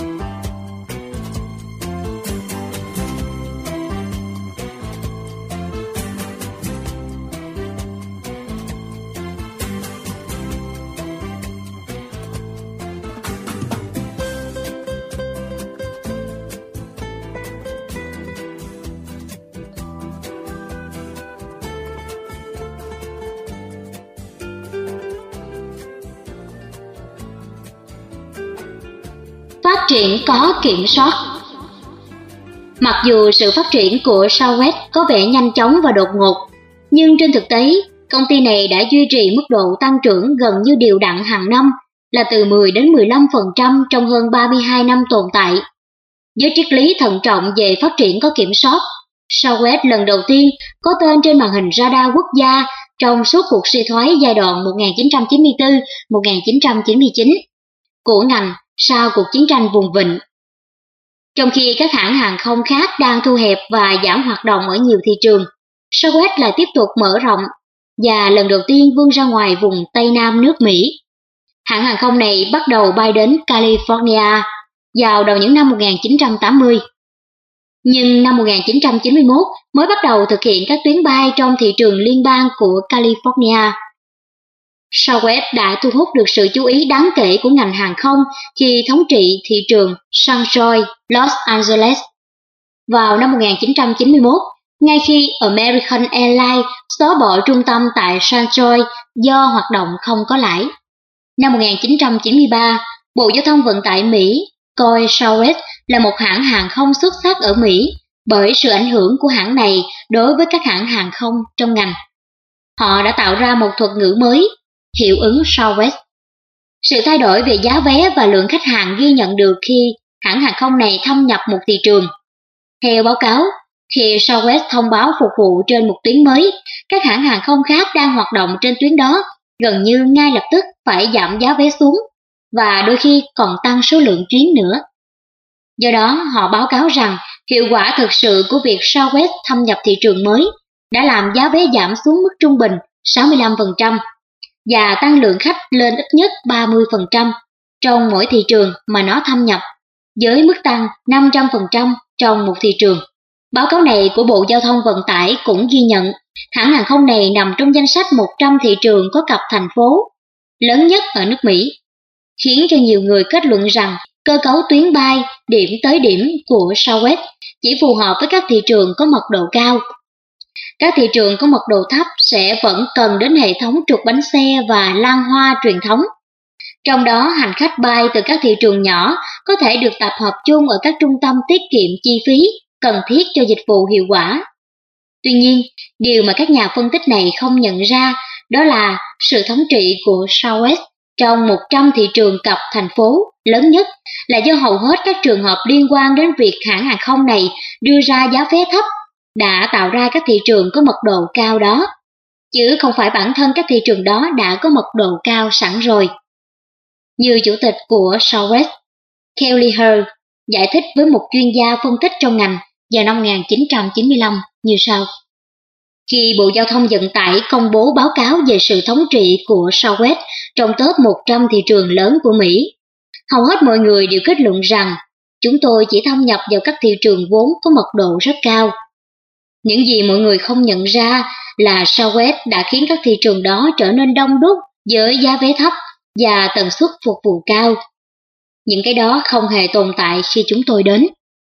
Phát triển có kiểm soát. Mặc dù sự phát triển của Southwest có vẻ nhanh chóng và đột ngột, nhưng trên thực tế, công ty này đã duy trì mức độ tăng trưởng gần như đều đặn hàng năm là từ mười đến mười lăm phần trăm trong hơn ba mươi hai năm tồn tại. Với triết lý thận trọng về phát triển có kiểm soát, Southwest lần đầu tiên có tên trên màn hình radar quốc gia trong suốt cuộc suy thoái giai đoạn một nghìn chín trăm chín mươi tư đến một nghìn chín trăm chín mươi chín của ngành sau cuộc chiến tranh vùng vịnh. Trong khi các hãng hàng không khác đang thu hẹp và giảm hoạt động ở nhiều thị trường, Southwest lại tiếp tục mở rộng và lần đầu tiên vươn ra ngoài vùng Tây Nam nước Mỹ. Hãng hàng không này bắt đầu bay đến California vào đầu những năm một nghìn chín trăm tám mươi. Nhưng năm một nghìn chín trăm chín mươi mốt mới bắt đầu thực hiện các tuyến bay trong thị trường liên bang của California. Southwest đã thu hút được sự chú ý đáng kể của ngành hàng không khi thống trị thị trường Sunshine, Los Angeles. Vào năm một nghìn chín trăm chín mươi mốt, ngay khi American Airlines xóa bỏ trung tâm tại Sunshine do hoạt động không có lãi. Năm một nghìn chín trăm chín mươi ba, Bộ Giao thông Vận tải Mỹ coi Southwest là một hãng hàng không xuất sắc ở Mỹ bởi sự ảnh hưởng của hãng này đối với các hãng hàng không trong ngành. Họ đã tạo ra một thuật ngữ mới, hiệu ứng Southwest. Sự thay đổi về giá vé và lượng khách hàng ghi nhận được khi hãng hàng không này thâm nhập một thị trường. Theo báo cáo, khi Southwest thông báo phục vụ trên một tuyến mới, các hãng hàng không khác đang hoạt động trên tuyến đó gần như ngay lập tức phải giảm giá vé xuống và đôi khi còn tăng số lượng chuyến nữa. Do đó, họ báo cáo rằng Hiệu quả thực sự của việc Southwest thâm nhập thị trường mới đã làm giá vé giảm xuống mức trung bình sáu mươi lăm phần trăm và tăng lượng khách lên ít nhất ba mươi phần trăm trong mỗi thị trường mà nó thâm nhập, với mức tăng năm trăm phần trăm trong một thị trường. Báo cáo này của Bộ Giao thông Vận tải cũng ghi nhận hãng hàng không này nằm trong danh sách một trăm thị trường có cặp thành phố lớn nhất ở nước Mỹ, khiến cho nhiều người kết luận rằng cơ cấu tuyến bay điểm tới điểm của Southwest chỉ phù hợp với các thị trường có mật độ cao. Các thị trường có mật độ thấp sẽ vẫn cần đến hệ thống trục bánh xe và lan hoa truyền thống. Trong đó, hành khách bay từ các thị trường nhỏ có thể được tập hợp chung ở các trung tâm tiết kiệm chi phí cần thiết cho dịch vụ hiệu quả. Tuy nhiên, điều mà các nhà phân tích này không nhận ra đó là sự thống trị của Southwest trong một trăm thị trường cặp thành phố lớn nhất là do hầu hết các trường hợp liên quan đến việc hãng hàng không này đưa ra giá vé thấp đã tạo ra các thị trường có mật độ cao đó, chứ không phải bản thân các thị trường đó đã có mật độ cao sẵn rồi. Như chủ tịch của Southwest, Kelly Hurd, giải thích với một chuyên gia phân tích trong ngành vào năm một nghìn chín trăm chín mươi lăm như sau. Khi Bộ Giao thông Vận tải công bố báo cáo về sự thống trị của Southwest trong top một trăm thị trường lớn của Mỹ, hầu hết mọi người đều kết luận rằng chúng tôi chỉ thâm nhập vào các thị trường vốn có mật độ rất cao. Những gì mọi người không nhận ra là Southwest đã khiến các thị trường đó trở nên đông đúc với giá vé thấp và tần suất phục vụ cao. Những cái đó không hề tồn tại khi chúng tôi đến.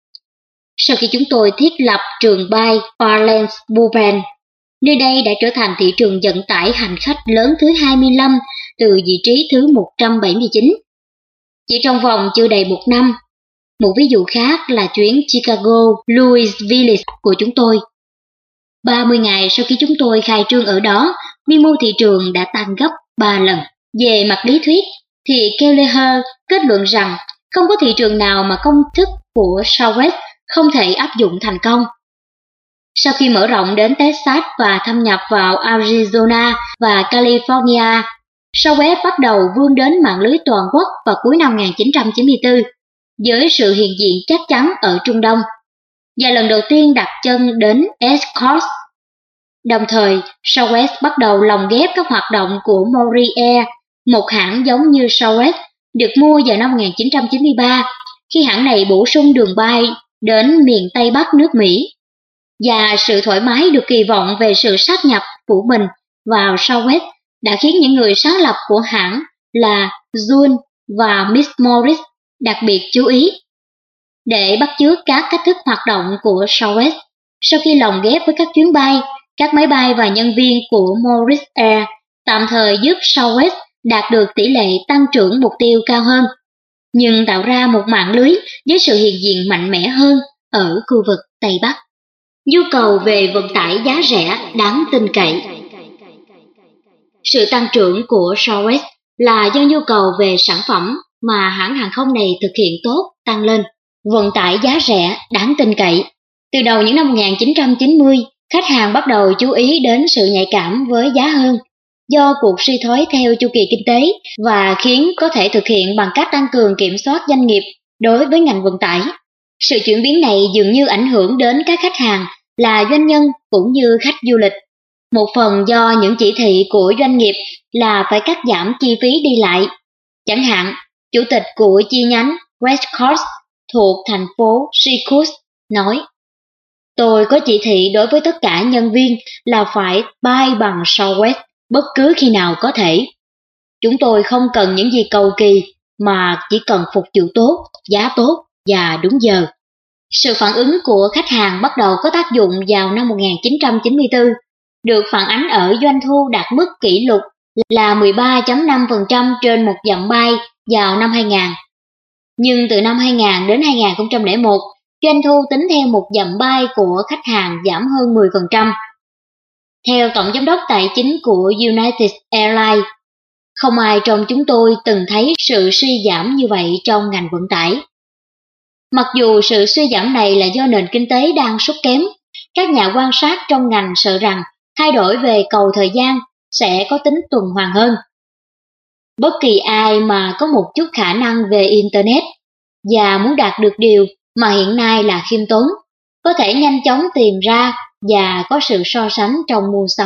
Sau khi chúng tôi thiết lập trường bay Orleans-Bourbon, nơi đây đã trở thành thị trường vận tải hành khách lớn thứ hai mươi lăm từ vị trí thứ một trăm bảy mươi chín. Chỉ trong vòng chưa đầy một năm. Một ví dụ khác là chuyến Chicago-Louisville của chúng tôi. ba mươi ngày sau khi chúng tôi khai trương ở đó, quy mô thị trường đã tăng gấp ba lần. Về mặt lý thuyết, thì Kelleher kết luận rằng không có thị trường nào mà công thức của Southwest không thể áp dụng thành công. Sau khi mở rộng đến Texas và thâm nhập vào Arizona và California, Southwest bắt đầu vươn đến mạng lưới toàn quốc vào cuối năm một nghìn chín trăm chín mươi tư, với sự hiện diện chắc chắn ở Trung Đông, và lần đầu tiên đặt chân đến East Coast. Đồng thời, Southwest bắt đầu lồng ghép các hoạt động của Mori Air, một hãng giống như Southwest, được mua vào năm một nghìn chín trăm chín mươi ba, khi hãng này bổ sung đường bay đến miền Tây Bắc nước Mỹ. Và sự thoải mái được kỳ vọng về sự sát nhập của mình vào Southwest đã khiến những người sáng lập của hãng là June và Miss Morris đặc biệt chú ý. Để bắt chước các cách thức hoạt động của Southwest, sau khi lồng ghép với các chuyến bay, các máy bay và nhân viên của Morris Air tạm thời giúp Southwest đạt được tỷ lệ tăng trưởng mục tiêu cao hơn, nhưng tạo ra một mạng lưới với sự hiện diện mạnh mẽ hơn ở khu vực Tây Bắc. Nhu cầu về vận tải giá rẻ đáng tin cậy. Sự tăng trưởng của Southwest là do nhu cầu về sản phẩm mà hãng hàng không này thực hiện tốt tăng lên. Vận tải giá rẻ đáng tin cậy. Từ đầu những năm một nghìn chín trăm chín mươi, khách hàng bắt đầu chú ý đến sự nhạy cảm với giá hơn do cuộc suy thoái theo chu kỳ kinh tế và khiến có thể thực hiện bằng cách tăng cường kiểm soát doanh nghiệp đối với ngành vận tải. Sự chuyển biến này dường như ảnh hưởng đến các khách hàng là doanh nhân cũng như khách du lịch. Một phần do những chỉ thị của doanh nghiệp là phải cắt giảm chi phí đi lại. Chẳng hạn, chủ tịch của chi nhánh West Coast thuộc thành phố Syracuse nói: "Tôi có chỉ thị đối với tất cả nhân viên là phải bay bằng Southwest bất cứ khi nào có thể. Chúng tôi không cần những gì cầu kỳ mà chỉ cần phục vụ tốt, giá tốt và đúng giờ." Sự phản ứng của khách hàng bắt đầu có tác dụng vào năm một nghìn chín trăm chín mươi tư, được phản ánh ở doanh thu đạt mức kỷ lục là mười ba phẩy năm phần trăm trên một dặm bay vào năm hai nghìn. Nhưng từ năm hai nghìn đến hai nghìn không trăm lẻ một, doanh thu tính theo một dặm bay của khách hàng giảm hơn mười phần trăm. Theo Tổng Giám đốc Tài chính của United Airlines, không ai trong chúng tôi từng thấy sự suy giảm như vậy trong ngành vận tải. Mặc dù sự suy giảm này là do nền kinh tế đang sút kém, các nhà quan sát trong ngành sợ rằng thay đổi về cầu thời gian sẽ có tính tuần hoàn hơn. Bất kỳ ai mà có một chút khả năng về Internet và muốn đạt được điều mà hiện nay là khiêm tốn có thể nhanh chóng tìm ra và có sự so sánh trong mua sắm.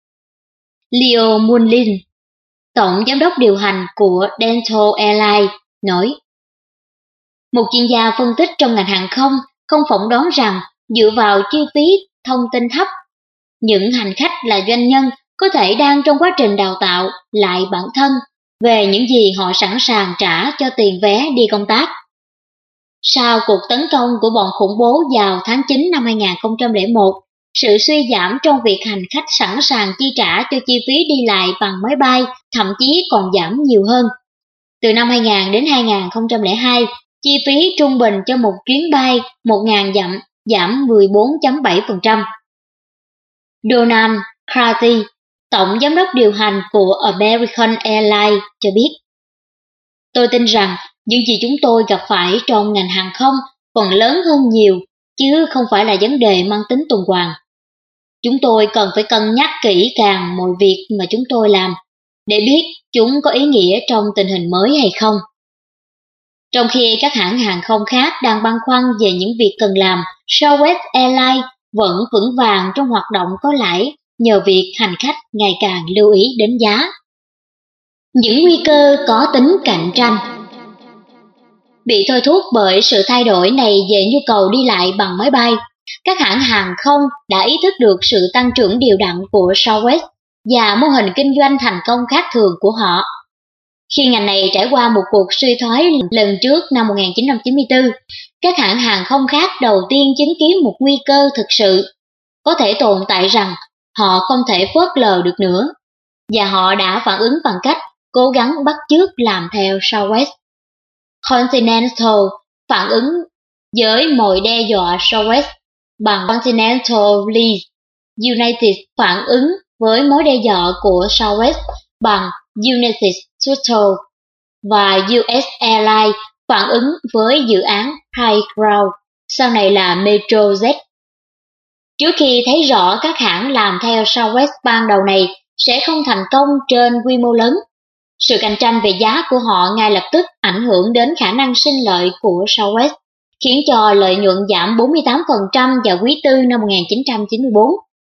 Leo Munlin, tổng giám đốc điều hành của Dental Airlines, nói: Một chuyên gia phân tích trong ngành hàng không không phỏng đoán rằng dựa vào chi phí thông tin thấp, những hành khách là doanh nhân có thể đang trong quá trình đào tạo lại bản thân về những gì họ sẵn sàng trả cho tiền vé đi công tác. Sau cuộc tấn công của bọn khủng bố vào tháng chín năm hai nghìn không trăm lẻ một, sự suy giảm trong việc hành khách sẵn sàng chi trả cho chi phí đi lại bằng máy bay thậm chí còn giảm nhiều hơn. Từ năm hai nghìn đến hai nghìn không trăm lẻ hai, chi phí trung bình cho một chuyến bay một nghìn dặm giảm mười bốn phẩy bảy phần trăm. Donald Carty, tổng giám đốc điều hành của American Airlines cho biết: Tôi tin rằng những gì chúng tôi gặp phải trong ngành hàng không còn lớn hơn nhiều, chứ không phải là vấn đề mang tính tuần hoàn. Chúng tôi cần phải cân nhắc kỹ càng mọi việc mà chúng tôi làm, để biết chúng có ý nghĩa trong tình hình mới hay không. Trong khi các hãng hàng không khác đang băn khoăn về những việc cần làm, Southwest Airlines vẫn vững vàng trong hoạt động có lãi nhờ việc hành khách ngày càng lưu ý đến giá. Những nguy cơ có tính cạnh tranh. Bị thôi thúc bởi sự thay đổi này về nhu cầu đi lại bằng máy bay, các hãng hàng không đã ý thức được sự tăng trưởng đều đặn của Southwest và mô hình kinh doanh thành công khác thường của họ. Khi ngành này trải qua một cuộc suy thoái lần trước năm một nghìn chín trăm chín mươi tư, các hãng hàng không khác đầu tiên chứng kiến một nguy cơ thực sự có thể tồn tại rằng họ không thể phớt lờ được nữa, và họ đã phản ứng bằng cách cố gắng bắt chước làm theo Southwest. Continental phản ứng với mồi đe dọa Southwest bằng Continental Lease. United phản ứng với mối đe dọa của Southwest bằng United Shuttle, và u ét Airlines phản ứng với dự án High Ground, sau này là Metrojet. Trước khi thấy rõ các hãng làm theo Southwest ban đầu này sẽ không thành công trên quy mô lớn, sự cạnh tranh về giá của họ ngay lập tức ảnh hưởng đến khả năng sinh lợi của Southwest, khiến cho lợi nhuận giảm bốn mươi tám phần trăm vào quý tư năm một nghìn chín trăm chín mươi bốn.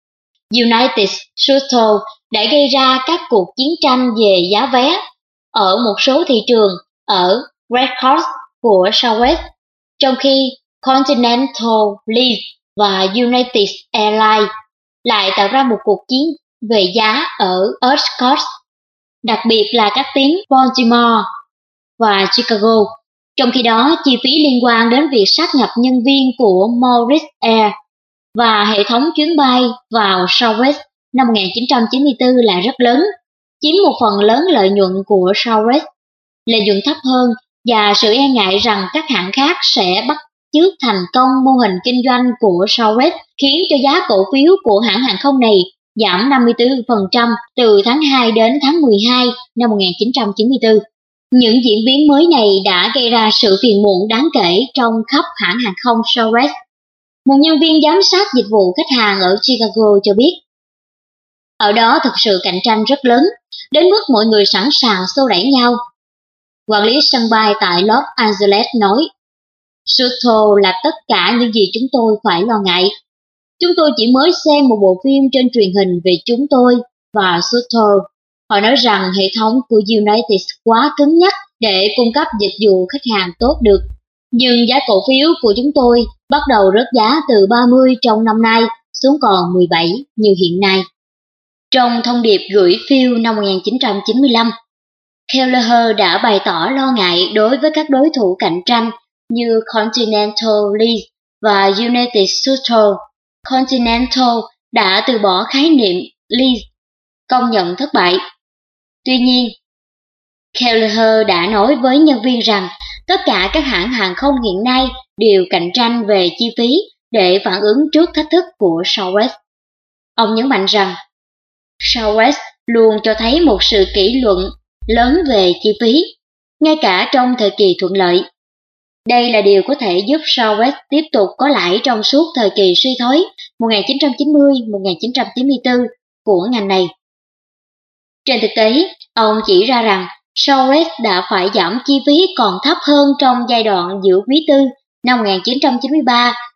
United Shuttle đã gây ra các cuộc chiến tranh về giá vé ở một số thị trường ở Red Cross của Southwest, trong khi Continental Lease và United Airlines lại tạo ra một cuộc chiến về giá ở East Coast, đặc biệt là các tuyến Baltimore và Chicago. Trong khi đó, chi phí liên quan đến việc sát nhập nhân viên của Morris Air và hệ thống chuyến bay vào Southwest năm một nghìn chín trăm chín mươi tư là rất lớn, chiếm một phần lớn lợi nhuận của Southwest. Lợi nhuận thấp hơn và sự e ngại rằng các hãng khác sẽ bắt chước thành công mô hình kinh doanh của Southwest khiến cho giá cổ phiếu của hãng hàng không này giảm năm mươi tư phần trăm từ tháng hai đến tháng mười hai năm một nghìn chín trăm chín mươi tư. Những diễn biến mới này đã gây ra sự phiền muộn đáng kể trong khắp hãng hàng không Southwest. Một nhân viên giám sát dịch vụ khách hàng ở Chicago cho biết, ở đó thực sự cạnh tranh rất lớn, đến mức mọi người sẵn sàng xô đẩy nhau. Quản lý sân bay tại Los Angeles nói, Shuttle là tất cả những gì chúng tôi phải lo ngại. Chúng tôi chỉ mới xem một bộ phim trên truyền hình về chúng tôi và Shuttle. Họ nói rằng hệ thống của United quá cứng nhắc để cung cấp dịch vụ khách hàng tốt được. Nhưng giá cổ phiếu của chúng tôi bắt đầu rớt giá từ ba mươi trong năm nay xuống còn mười bảy như hiện nay. Trong thông điệp gửi phiếu năm một nghìn chín trăm chín mươi lăm, Kelleher đã bày tỏ lo ngại đối với các đối thủ cạnh tranh như Continental Lease và United Shuttle. Continental đã từ bỏ khái niệm lease, công nhận thất bại. Tuy nhiên, Kelleher đã nói với nhân viên rằng tất cả các hãng hàng không hiện nay đều cạnh tranh về chi phí để phản ứng trước thách thức của Southwest. Ông nhấn mạnh rằng Southwest luôn cho thấy một sự kỷ luật lớn về chi phí, ngay cả trong thời kỳ thuận lợi. Đây là điều có thể giúp Southwest tiếp tục có lãi trong suốt thời kỳ suy thoái một nghìn chín trăm chín mươi đến một nghìn chín trăm chín mươi tư của ngành này. Trên thực tế, ông chỉ ra rằng Southwest đã phải giảm chi phí còn thấp hơn trong giai đoạn giữa quý tư năm một nghìn chín trăm chín mươi ba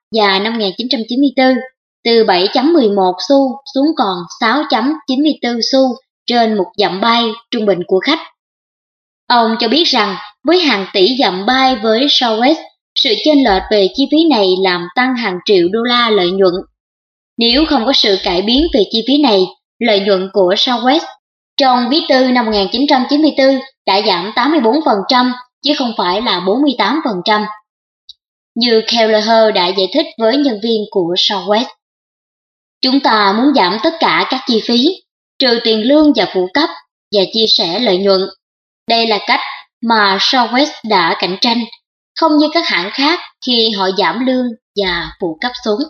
và năm một nghìn chín trăm chín mươi tư từ bảy phẩy mười một xu xuống còn sáu phẩy chín mươi tư xu trên một dặm bay trung bình của khách. Ông cho biết rằng với hàng tỷ dặm bay với Southwest, sự chênh lệch về chi phí này làm tăng hàng triệu đô la lợi nhuận. Nếu không có sự cải biến về chi phí này, lợi nhuận của Southwest trong quý tư năm một nghìn chín trăm chín mươi tư đã giảm tám mươi bốn phần trăm chứ không phải là bốn mươi tám phần trăm. Như Kelleher đã giải thích với nhân viên của Southwest. Chúng ta muốn giảm tất cả các chi phí, trừ tiền lương và phụ cấp và chia sẻ lợi nhuận. Đây là cách mà Southwest đã cạnh tranh, không như các hãng khác khi họ giảm lương và phụ cấp xuống.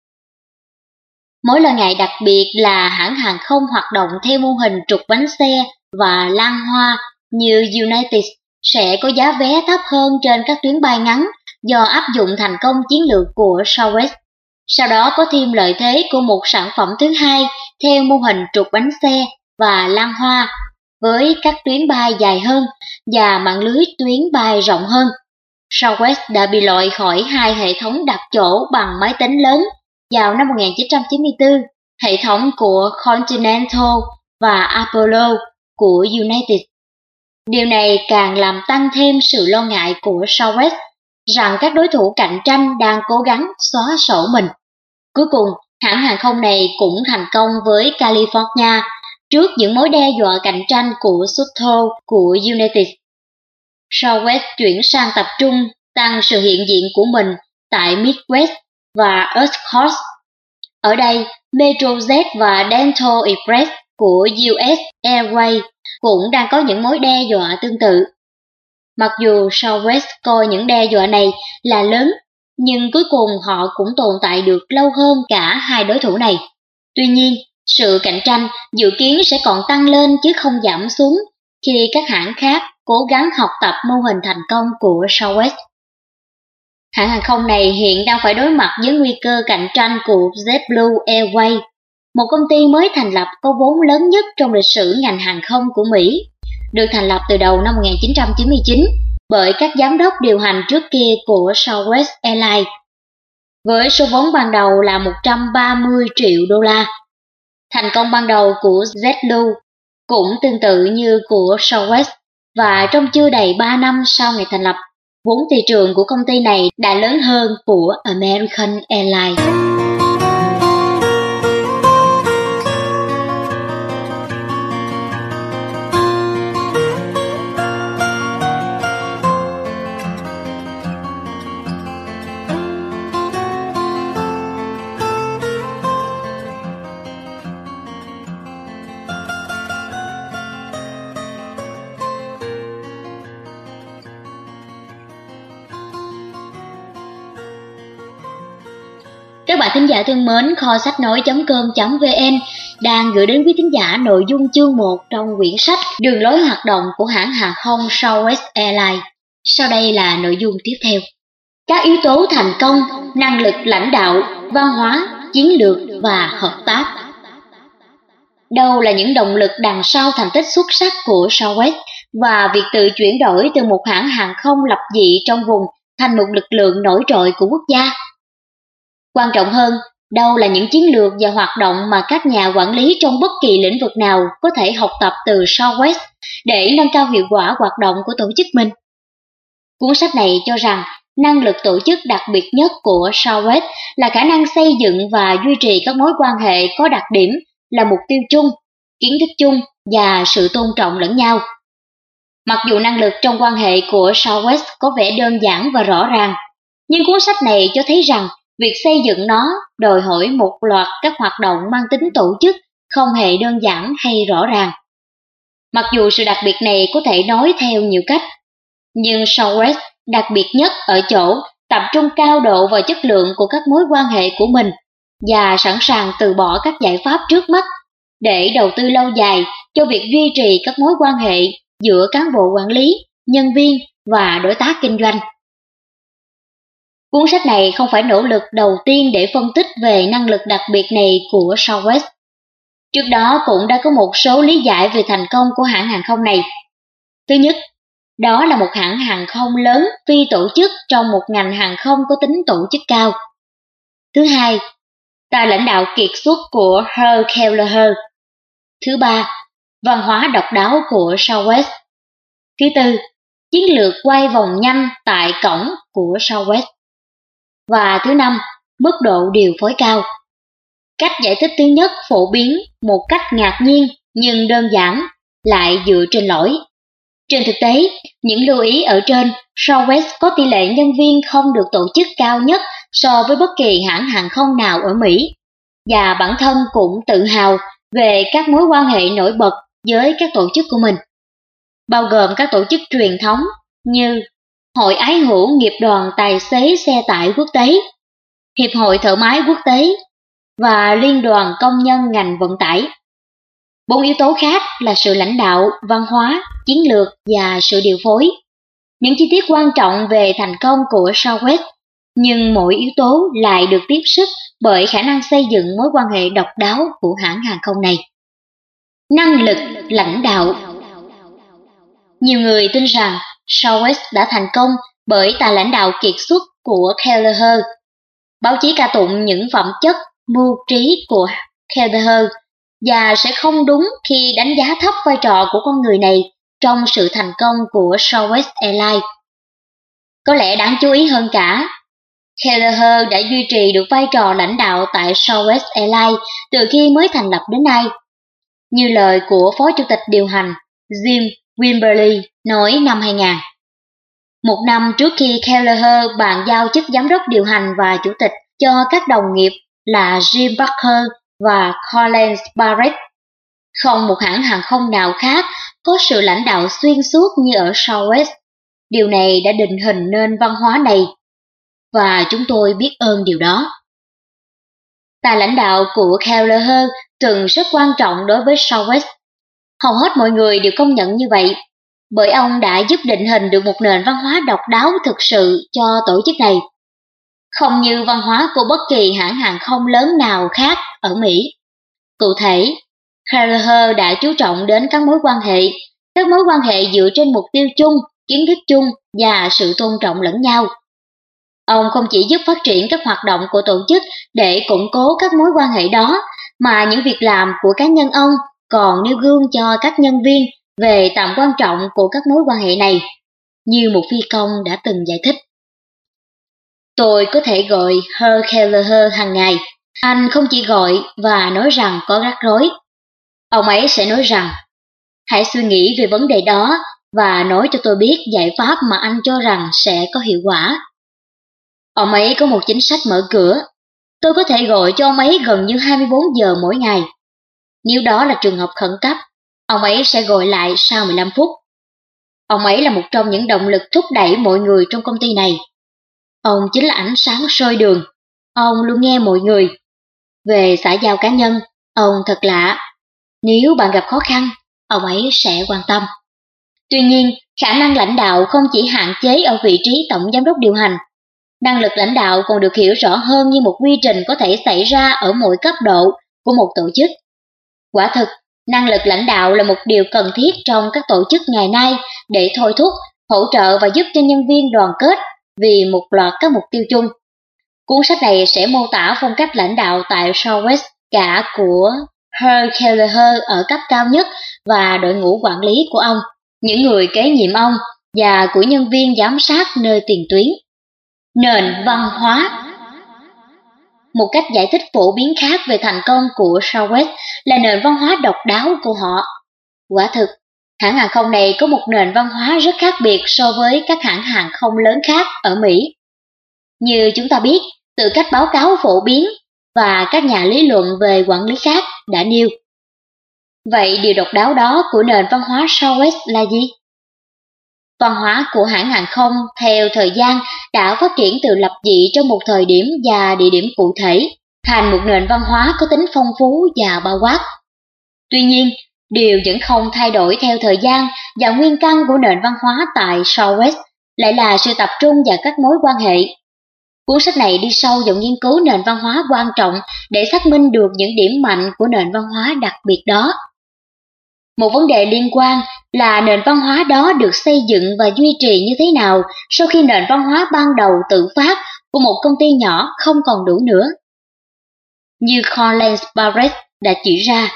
Mối lo ngại đặc biệt là hãng hàng không hoạt động theo mô hình trục bánh xe và lan hoa như United sẽ có giá vé thấp hơn trên các tuyến bay ngắn do áp dụng thành công chiến lược của Southwest. Sau đó có thêm lợi thế của một sản phẩm thứ hai theo mô hình trục bánh xe và lan hoa với các tuyến bay dài hơn và mạng lưới tuyến bay rộng hơn. Southwest đã bị loại khỏi hai hệ thống đặt chỗ bằng máy tính lớn vào năm một nghìn chín trăm chín mươi tư, hệ thống của Continental và Apollo của United. Điều này càng làm tăng thêm sự lo ngại của Southwest rằng các đối thủ cạnh tranh đang cố gắng xóa sổ mình. Cuối cùng, hãng hàng không này cũng thành công với California trước những mối đe dọa cạnh tranh của Shuttle của United. Southwest chuyển sang tập trung tăng sự hiện diện của mình tại Midwest và East Coast. Ở đây, Metrojet và Dental Express của u ét Airways cũng đang có những mối đe dọa tương tự. Mặc dù Southwest coi những đe dọa này là lớn, nhưng cuối cùng họ cũng tồn tại được lâu hơn cả hai đối thủ này. Tuy nhiên, sự cạnh tranh dự kiến sẽ còn tăng lên chứ không giảm xuống khi các hãng khác cố gắng học tập mô hình thành công của Southwest. Hãng hàng không này hiện đang phải đối mặt với nguy cơ cạnh tranh của JetBlue Airways, một công ty mới thành lập có vốn lớn nhất trong lịch sử ngành hàng không của Mỹ, được thành lập từ đầu năm một nghìn chín trăm chín mươi chín bởi các giám đốc điều hành trước kia của Southwest Airlines, với số vốn ban đầu là một trăm ba mươi triệu đô la. Thành công ban đầu của JetBlue cũng tương tự như của Southwest, và trong chưa đầy ba năm sau ngày thành lập, vốn thị trường của công ty này đã lớn hơn của American Airlines. Các bạn thính giả thân mến, kho sách nói chấm com chấm vn đang gửi đến quý thính giả nội dung chương một trong quyển sách Đường lối hoạt động của hãng hàng không Southwest Airlines. Sau đây là nội dung tiếp theo. Các yếu tố thành công, năng lực lãnh đạo, văn hóa, chiến lược và hợp tác. Đâu là những động lực đằng sau thành tích xuất sắc của Southwest và việc tự chuyển đổi từ một hãng hàng không lập dị trong vùng thành một lực lượng nổi trội của quốc gia? Quan trọng hơn, đâu là những chiến lược và hoạt động mà các nhà quản lý trong bất kỳ lĩnh vực nào có thể học tập từ Southwest để nâng cao hiệu quả hoạt động của tổ chức mình? Cuốn sách này cho rằng năng lực tổ chức đặc biệt nhất của Southwest là khả năng xây dựng và duy trì các mối quan hệ có đặc điểm là mục tiêu chung, kiến thức chung và sự tôn trọng lẫn nhau. Mặc dù năng lực trong quan hệ của Southwest có vẻ đơn giản và rõ ràng, nhưng cuốn sách này cho thấy rằng việc xây dựng nó đòi hỏi một loạt các hoạt động mang tính tổ chức không hề đơn giản hay rõ ràng. Mặc dù sự đặc biệt này có thể nói theo nhiều cách, nhưng Southwest đặc biệt nhất ở chỗ tập trung cao độ vào chất lượng của các mối quan hệ của mình và sẵn sàng từ bỏ các giải pháp trước mắt để đầu tư lâu dài cho việc duy trì các mối quan hệ giữa cán bộ quản lý, nhân viên và đối tác kinh doanh. Cuốn sách này không phải nỗ lực đầu tiên để phân tích về năng lực đặc biệt này của Southwest. Trước đó cũng đã có một số lý giải về thành công của hãng hàng không này. Thứ nhất, đó là một hãng hàng không lớn phi tổ chức trong một ngành hàng không có tính tổ chức cao. Thứ hai, tài lãnh đạo kiệt xuất của Herr Kelleher. Thứ ba, văn hóa độc đáo của Southwest. Thứ tư, chiến lược quay vòng nhanh tại cổng của Southwest. Và thứ năm, mức độ điều phối cao. Cách giải thích thứ nhất phổ biến một cách ngạc nhiên nhưng đơn giản, lại dựa trên lỗi. Trên thực tế, những lưu ý ở trên, Southwest có tỷ lệ nhân viên không được tổ chức cao nhất so với bất kỳ hãng hàng không nào ở Mỹ, và bản thân cũng tự hào về các mối quan hệ nổi bật với các tổ chức của mình, bao gồm các tổ chức truyền thống như Hội Ái hữu Nghiệp đoàn Tài xế Xe tải Quốc tế, Hiệp hội Thợ máy Quốc tế và Liên đoàn Công nhân ngành vận tải. Bốn yếu tố khác là sự lãnh đạo, văn hóa, chiến lược và sự điều phối. Những chi tiết quan trọng về thành công của Southwest, nhưng mỗi yếu tố lại được tiếp sức bởi khả năng xây dựng mối quan hệ độc đáo của hãng hàng không này. Năng lực lãnh đạo. Nhiều người tin rằng Southwest đã thành công bởi tài lãnh đạo kiệt xuất của Kelleher. Báo chí ca tụng những phẩm chất mưu trí của Kelleher và sẽ không đúng khi đánh giá thấp vai trò của con người này trong sự thành công của Southwest Airlines. Có lẽ đáng chú ý hơn cả, Kelleher đã duy trì được vai trò lãnh đạo tại Southwest Airlines từ khi mới thành lập đến nay. Như lời của Phó Chủ tịch điều hành Jim Wimberly nói năm hai nghìn. Một năm trước khi Kelleher bàn giao chức giám đốc điều hành và chủ tịch cho các đồng nghiệp là Jim Barker và Collins Barrett, không một hãng hàng không nào khác có sự lãnh đạo xuyên suốt như ở Southwest. Điều này đã định hình nên văn hóa này, và chúng tôi biết ơn điều đó. Tài lãnh đạo của Kelleher từng rất quan trọng đối với Southwest. Hầu hết mọi người đều công nhận như vậy, bởi ông đã giúp định hình được một nền văn hóa độc đáo thực sự cho tổ chức này. Không như văn hóa của bất kỳ hãng hàng không lớn nào khác ở Mỹ. Cụ thể, Kelleher đã chú trọng đến các mối quan hệ, các mối quan hệ dựa trên mục tiêu chung, kiến thức chung và sự tôn trọng lẫn nhau. Ông không chỉ giúp phát triển các hoạt động của tổ chức để củng cố các mối quan hệ đó, mà những việc làm của cá nhân ông còn nêu gương cho các nhân viên về tầm quan trọng của các mối quan hệ này, như một phi công đã từng giải thích. Tôi có thể gọi Herr Kelleher hàng ngày. Anh không chỉ gọi và nói rằng có rắc rối. Ông ấy sẽ nói rằng, hãy suy nghĩ về vấn đề đó và nói cho tôi biết giải pháp mà anh cho rằng sẽ có hiệu quả. Ông ấy có một chính sách mở cửa. Tôi có thể gọi cho ông ấy gần như hai mươi bốn giờ mỗi ngày. Nếu đó là trường hợp khẩn cấp, ông ấy sẽ gọi lại sau mười lăm phút. Ông ấy là một trong những động lực thúc đẩy mọi người trong công ty này. Ông chính là ánh sáng soi đường. Ông luôn nghe mọi người. Về xã giao cá nhân, ông thật lạ. Nếu bạn gặp khó khăn, ông ấy sẽ quan tâm. Tuy nhiên, khả năng lãnh đạo không chỉ hạn chế ở vị trí tổng giám đốc điều hành. Năng lực lãnh đạo còn được hiểu rõ hơn như một quy trình có thể xảy ra ở mỗi cấp độ của một tổ chức. Quả thực, năng lực lãnh đạo là một điều cần thiết trong các tổ chức ngày nay để thôi thúc, hỗ trợ và giúp cho nhân viên đoàn kết vì một loạt các mục tiêu chung. Cuốn sách này sẽ mô tả phong cách lãnh đạo tại Southwest cả của Herr Kelleher ở cấp cao nhất và đội ngũ quản lý của ông, những người kế nhiệm ông và của nhân viên giám sát nơi tiền tuyến. Nền văn hóa. Một cách giải thích phổ biến khác về thành công của Southwest là nền văn hóa độc đáo của họ. Quả thực, hãng hàng không này có một nền văn hóa rất khác biệt so với các hãng hàng không lớn khác ở Mỹ. Như chúng ta biết, từ cách báo cáo phổ biến và các nhà lý luận về quản lý khác đã nêu. Vậy điều độc đáo đó của nền văn hóa Southwest là gì? Văn hóa của hãng hàng không theo thời gian đã phát triển từ lập dị trong một thời điểm và địa điểm cụ thể, thành một nền văn hóa có tính phong phú và bao quát. Tuy nhiên, điều vẫn không thay đổi theo thời gian và nguyên căn của nền văn hóa tại Southwest lại là sự tập trung vào các mối quan hệ. Cuốn sách này đi sâu vào nghiên cứu nền văn hóa quan trọng để xác minh được những điểm mạnh của nền văn hóa đặc biệt đó. Một vấn đề liên quan là nền văn hóa đó được xây dựng và duy trì như thế nào sau khi nền văn hóa ban đầu tự phát của một công ty nhỏ không còn đủ nữa. như Collins Barrett đã chỉ ra.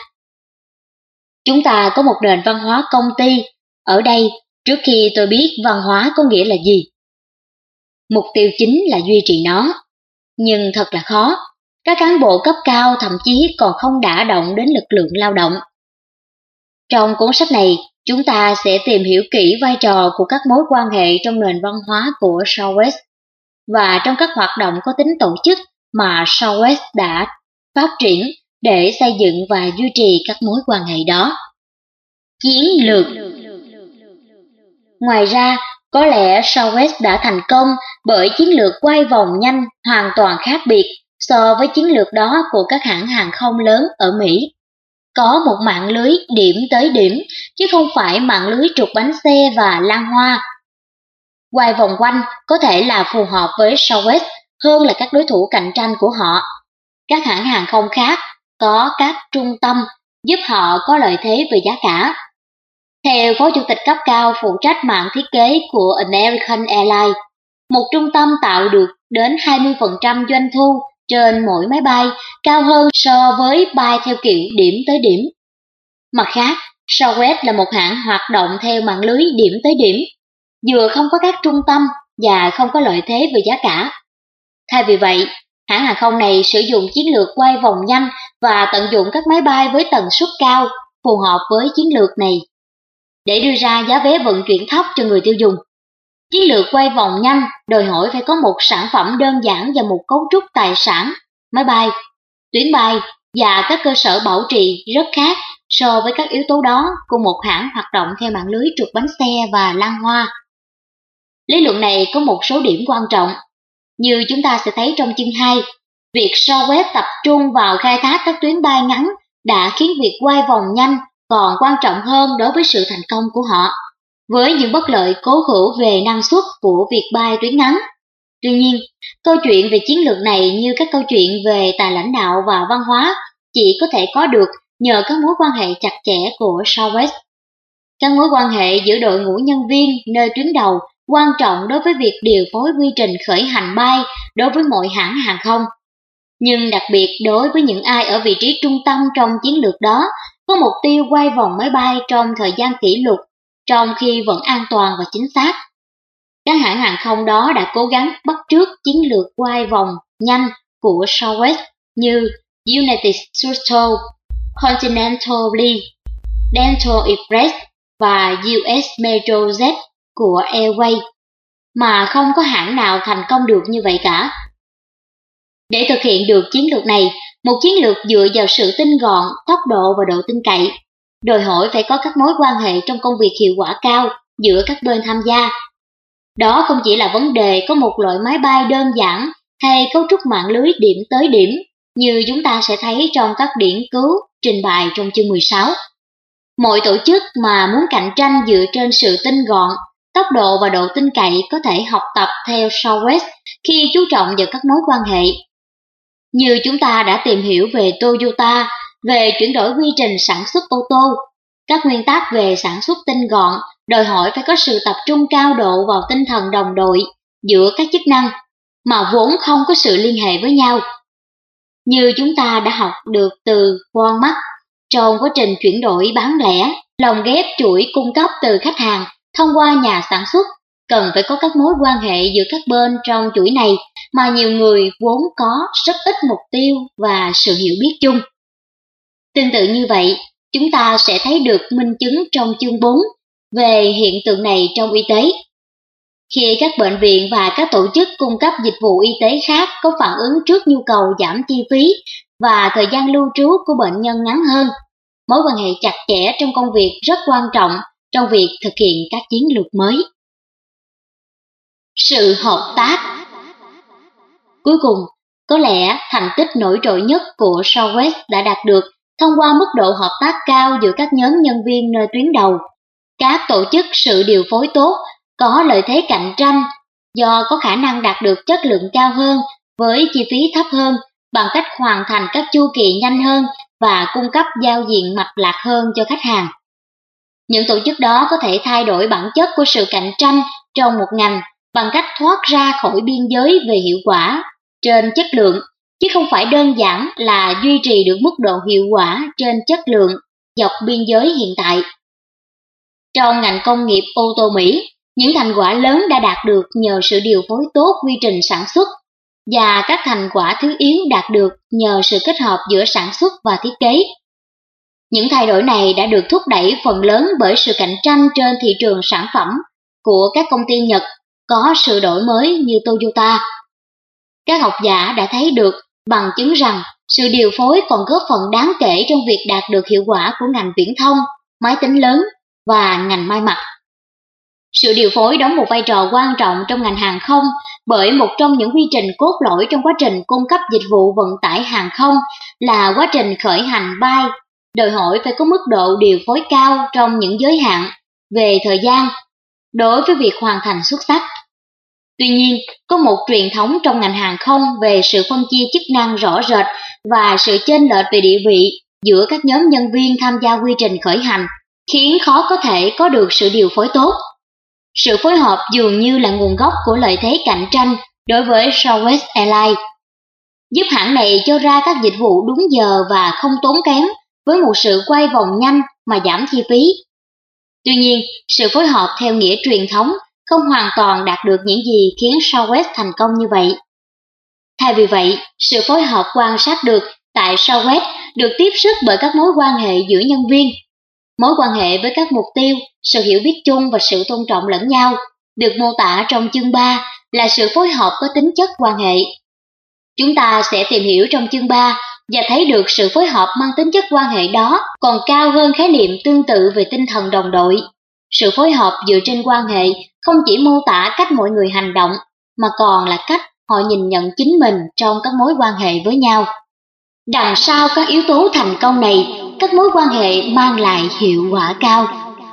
Chúng ta có một nền văn hóa công ty. Ở đây, trước khi tôi biết văn hóa có nghĩa là gì, mục tiêu chính là duy trì nó. Nhưng thật là khó, các cán bộ cấp cao thậm chí còn không đả động đến lực lượng lao động. Trong cuốn sách này, chúng ta sẽ tìm hiểu kỹ vai trò của các mối quan hệ trong nền văn hóa của Southwest và trong các hoạt động có tính tổ chức mà Southwest đã phát triển để xây dựng và duy trì các mối quan hệ đó. Chiến lược. Ngoài ra, có lẽ Southwest đã thành công bởi chiến lược quay vòng nhanh hoàn toàn khác biệt so với chiến lược đó của các hãng hàng không lớn ở Mỹ. Có một mạng lưới điểm tới điểm, chứ không phải mạng lưới trục bánh xe và lan hoa. Quay vòng quanh có thể là phù hợp với Southwest hơn là các đối thủ cạnh tranh của họ. Các hãng hàng không khác có các trung tâm giúp họ có lợi thế về giá cả. Theo Phó Chủ tịch cấp cao phụ trách mạng thiết kế của American Airlines, một trung tâm tạo được đến hai mươi phần trăm doanh thu trên mỗi máy bay, cao hơn so với bay theo kiểu điểm tới điểm. Mặt khác, Southwest là một hãng hoạt động theo mạng lưới điểm tới điểm, vừa không có các trung tâm và không có lợi thế về giá cả. Thay vì vậy, hãng hàng không này sử dụng chiến lược quay vòng nhanh và tận dụng các máy bay với tần suất cao, phù hợp với chiến lược này, để đưa ra giá vé vận chuyển thấp cho người tiêu dùng. Chiến lược quay vòng nhanh đòi hỏi phải có một sản phẩm đơn giản và một cấu trúc tài sản, máy bay, tuyến bay và các cơ sở bảo trì rất khác so với các yếu tố đó của một hãng hoạt động theo mạng lưới trục bánh xe và lan hoa. Lý luận này có một số điểm quan trọng. Như chúng ta sẽ thấy trong chương hai, việc Southwest tập trung vào khai thác các tuyến bay ngắn đã khiến việc quay vòng nhanh còn quan trọng hơn đối với sự thành công của họ, với những bất lợi cố hữu về năng suất của việc bay tuyến ngắn. Tuy nhiên, câu chuyện về chiến lược này như các câu chuyện về tài lãnh đạo và văn hóa chỉ có thể có được nhờ các mối quan hệ chặt chẽ của Southwest. Các mối quan hệ giữa đội ngũ nhân viên nơi tuyến đầu quan trọng đối với việc điều phối quy trình khởi hành bay đối với mọi hãng hàng không. Nhưng đặc biệt đối với những ai ở vị trí trung tâm trong chiến lược đó, có mục tiêu quay vòng máy bay trong thời gian kỷ lục, trong khi vẫn an toàn và chính xác. Các hãng hàng không đó đã cố gắng bắt chước chiến lược quay vòng nhanh của Southwest như United Shuttle, Continental Lee, Dental Express và u ét Metrojet của Airways, mà không có hãng nào thành công được như vậy cả. Để thực hiện được chiến lược này, một chiến lược dựa vào sự tinh gọn, tốc độ và độ tin cậy, đòi hỏi phải có các mối quan hệ trong công việc hiệu quả cao giữa các bên tham gia. Đó không chỉ là vấn đề có một loại máy bay đơn giản hay cấu trúc mạng lưới điểm tới điểm, như chúng ta sẽ thấy trong các điển cứu trình bày trong chương mười sáu. Mọi tổ chức mà muốn cạnh tranh dựa trên sự tinh gọn, tốc độ và độ tin cậy có thể học tập theo Southwest khi chú trọng vào các mối quan hệ. Như chúng ta đã tìm hiểu về Toyota, về chuyển đổi quy trình sản xuất ô tô, các nguyên tắc về sản xuất tinh gọn đòi hỏi phải có sự tập trung cao độ vào tinh thần đồng đội giữa các chức năng, mà vốn không có sự liên hệ với nhau. Như chúng ta đã học được từ Walmart, trong quá trình chuyển đổi bán lẻ, lồng ghép chuỗi cung cấp từ khách hàng thông qua nhà sản xuất, cần phải có các mối quan hệ giữa các bên trong chuỗi này mà nhiều người vốn có rất ít mục tiêu và sự hiểu biết chung. Tương tự như vậy, chúng ta sẽ thấy được minh chứng trong chương bốn về hiện tượng này trong y tế. Khi các bệnh viện và các tổ chức cung cấp dịch vụ y tế khác có phản ứng trước nhu cầu giảm chi phí và thời gian lưu trú của bệnh nhân ngắn hơn, mối quan hệ chặt chẽ trong công việc rất quan trọng trong việc thực hiện các chiến lược mới. Sự hợp tác. Cuối cùng, có lẽ thành tích nổi trội nhất của Southwest đã đạt được thông qua mức độ hợp tác cao giữa các nhóm nhân viên nơi tuyến đầu. Các tổ chức sự điều phối tốt, có lợi thế cạnh tranh do có khả năng đạt được chất lượng cao hơn với chi phí thấp hơn bằng cách hoàn thành các chu kỳ nhanh hơn và cung cấp giao diện mạch lạc hơn cho khách hàng. Những tổ chức đó có thể thay đổi bản chất của sự cạnh tranh trong một ngành bằng cách thoát ra khỏi biên giới về hiệu quả trên chất lượng chứ không phải đơn giản là duy trì được mức độ hiệu quả trên chất lượng dọc biên giới hiện tại. Trong ngành công nghiệp ô tô Mỹ, những thành quả lớn đã đạt được nhờ sự điều phối tốt quy trình sản xuất, và các thành quả thứ yếu đạt được nhờ sự kết hợp giữa sản xuất và thiết kế. Những thay đổi này đã được thúc đẩy phần lớn bởi sự cạnh tranh trên thị trường sản phẩm của các công ty Nhật có sự đổi mới như Toyota. Các học giả đã thấy được bằng chứng rằng sự điều phối còn góp phần đáng kể trong việc đạt được hiệu quả của ngành viễn thông, máy tính lớn và ngành may mặc. Sự điều phối đóng một vai trò quan trọng trong ngành hàng không bởi một trong những quy trình cốt lõi trong quá trình cung cấp dịch vụ vận tải hàng không là quá trình khởi hành bay, đòi hỏi phải có mức độ điều phối cao trong những giới hạn về thời gian đối với việc hoàn thành xuất sắc. Tuy nhiên, có một truyền thống trong ngành hàng không về sự phân chia chức năng rõ rệt và sự chênh lệch về địa vị giữa các nhóm nhân viên tham gia quy trình khởi hành, khiến khó có thể có được sự điều phối tốt. Sự phối hợp dường như là nguồn gốc của lợi thế cạnh tranh đối với Southwest Airlines, giúp hãng này cho ra các dịch vụ đúng giờ và không tốn kém với một sự quay vòng nhanh mà giảm chi phí. Tuy nhiên, sự phối hợp theo nghĩa truyền thống không hoàn toàn đạt được những gì khiến Southwest thành công như vậy. Thay vì vậy, sự phối hợp quan sát được tại Southwest được tiếp sức bởi các mối quan hệ giữa nhân viên. Mối quan hệ với các mục tiêu, sự hiểu biết chung và sự tôn trọng lẫn nhau được mô tả trong chương ba là sự phối hợp có tính chất quan hệ. Chúng ta sẽ tìm hiểu trong chương ba và thấy được sự phối hợp mang tính chất quan hệ đó còn cao hơn khái niệm tương tự về tinh thần đồng đội. Sự phối hợp dựa trên quan hệ không chỉ mô tả cách mọi người hành động, mà còn là cách họ nhìn nhận chính mình trong các mối quan hệ với nhau. Đằng sau các yếu tố thành công này, các mối quan hệ mang lại hiệu quả cao.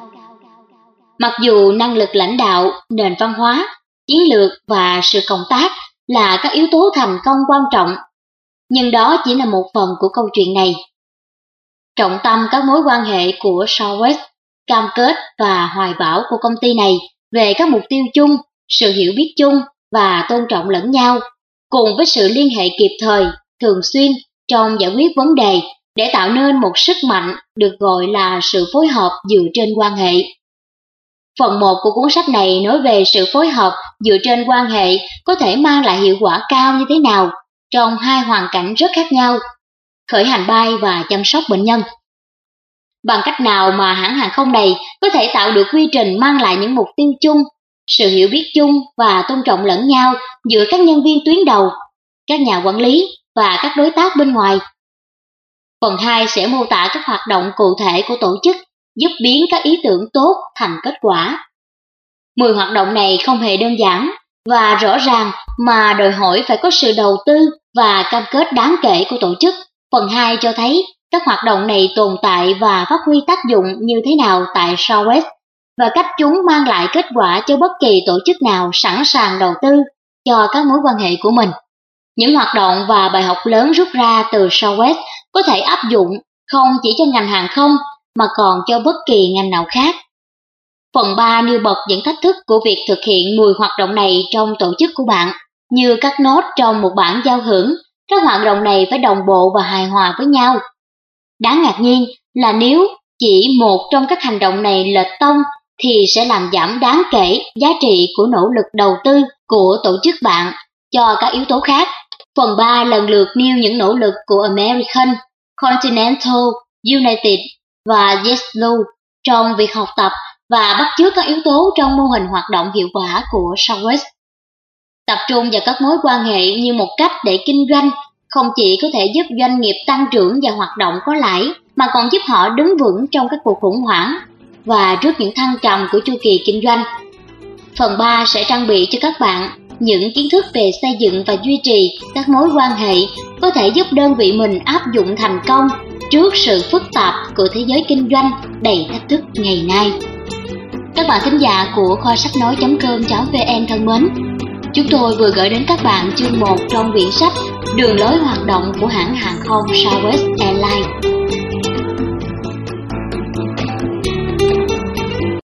Mặc dù năng lực lãnh đạo, nền văn hóa, chiến lược và sự cộng tác là các yếu tố thành công quan trọng, nhưng đó chỉ là một phần của câu chuyện này. Trọng tâm các mối quan hệ của Southwest, cam kết và hoài bão của công ty này về các mục tiêu chung, sự hiểu biết chung và tôn trọng lẫn nhau, cùng với sự liên hệ kịp thời, thường xuyên trong giải quyết vấn đề để tạo nên một sức mạnh được gọi là sự phối hợp dựa trên quan hệ. Phần một của cuốn sách này nói về sự phối hợp dựa trên quan hệ có thể mang lại hiệu quả cao như thế nào trong hai hoàn cảnh rất khác nhau, khởi hành bay và chăm sóc bệnh nhân. Bằng cách nào mà hãng hàng không này có thể tạo được quy trình mang lại những mục tiêu chung, sự hiểu biết chung và tôn trọng lẫn nhau giữa các nhân viên tuyến đầu, các nhà quản lý và các đối tác bên ngoài. Phần hai sẽ mô tả các hoạt động cụ thể của tổ chức giúp biến các ý tưởng tốt thành kết quả. mười hoạt động này không hề đơn giản và rõ ràng mà đòi hỏi phải có sự đầu tư và cam kết đáng kể của tổ chức. Phần hai cho thấy các hoạt động này tồn tại và phát huy tác dụng như thế nào tại Southwest và cách chúng mang lại kết quả cho bất kỳ tổ chức nào sẵn sàng đầu tư cho các mối quan hệ của mình. Những hoạt động và bài học lớn rút ra từ Southwest có thể áp dụng không chỉ cho ngành hàng không mà còn cho bất kỳ ngành nào khác. Phần ba nêu bật những thách thức của việc thực hiện mười hoạt động này trong tổ chức của bạn. Như các nốt trong một bản giao hưởng, các hoạt động này phải đồng bộ và hài hòa với nhau. Đáng ngạc nhiên là nếu chỉ một trong các hành động này lệch tông thì sẽ làm giảm đáng kể giá trị của nỗ lực đầu tư của tổ chức bạn cho các yếu tố khác. Phần ba lần lượt nêu những nỗ lực của American, Continental, United và JetBlue trong việc học tập và bắt chước các yếu tố trong mô hình hoạt động hiệu quả của Southwest. Tập trung vào các mối quan hệ như một cách để kinh doanh không chỉ có thể giúp doanh nghiệp tăng trưởng và hoạt động có lãi, mà còn giúp họ đứng vững trong các cuộc khủng hoảng và trước những thăng trầm của chu kỳ kinh doanh. Phần ba sẽ trang bị cho các bạn những kiến thức về xây dựng và duy trì các mối quan hệ có thể giúp đơn vị mình áp dụng thành công trước sự phức tạp của thế giới kinh doanh đầy thách thức ngày nay. Các bạn thính giả của kho sách nói chấm com chấm vn thân mến, chúng tôi vừa gửi đến các bạn chương một trong quyển sách Đường lối hoạt động của hãng hàng không Southwest Airlines.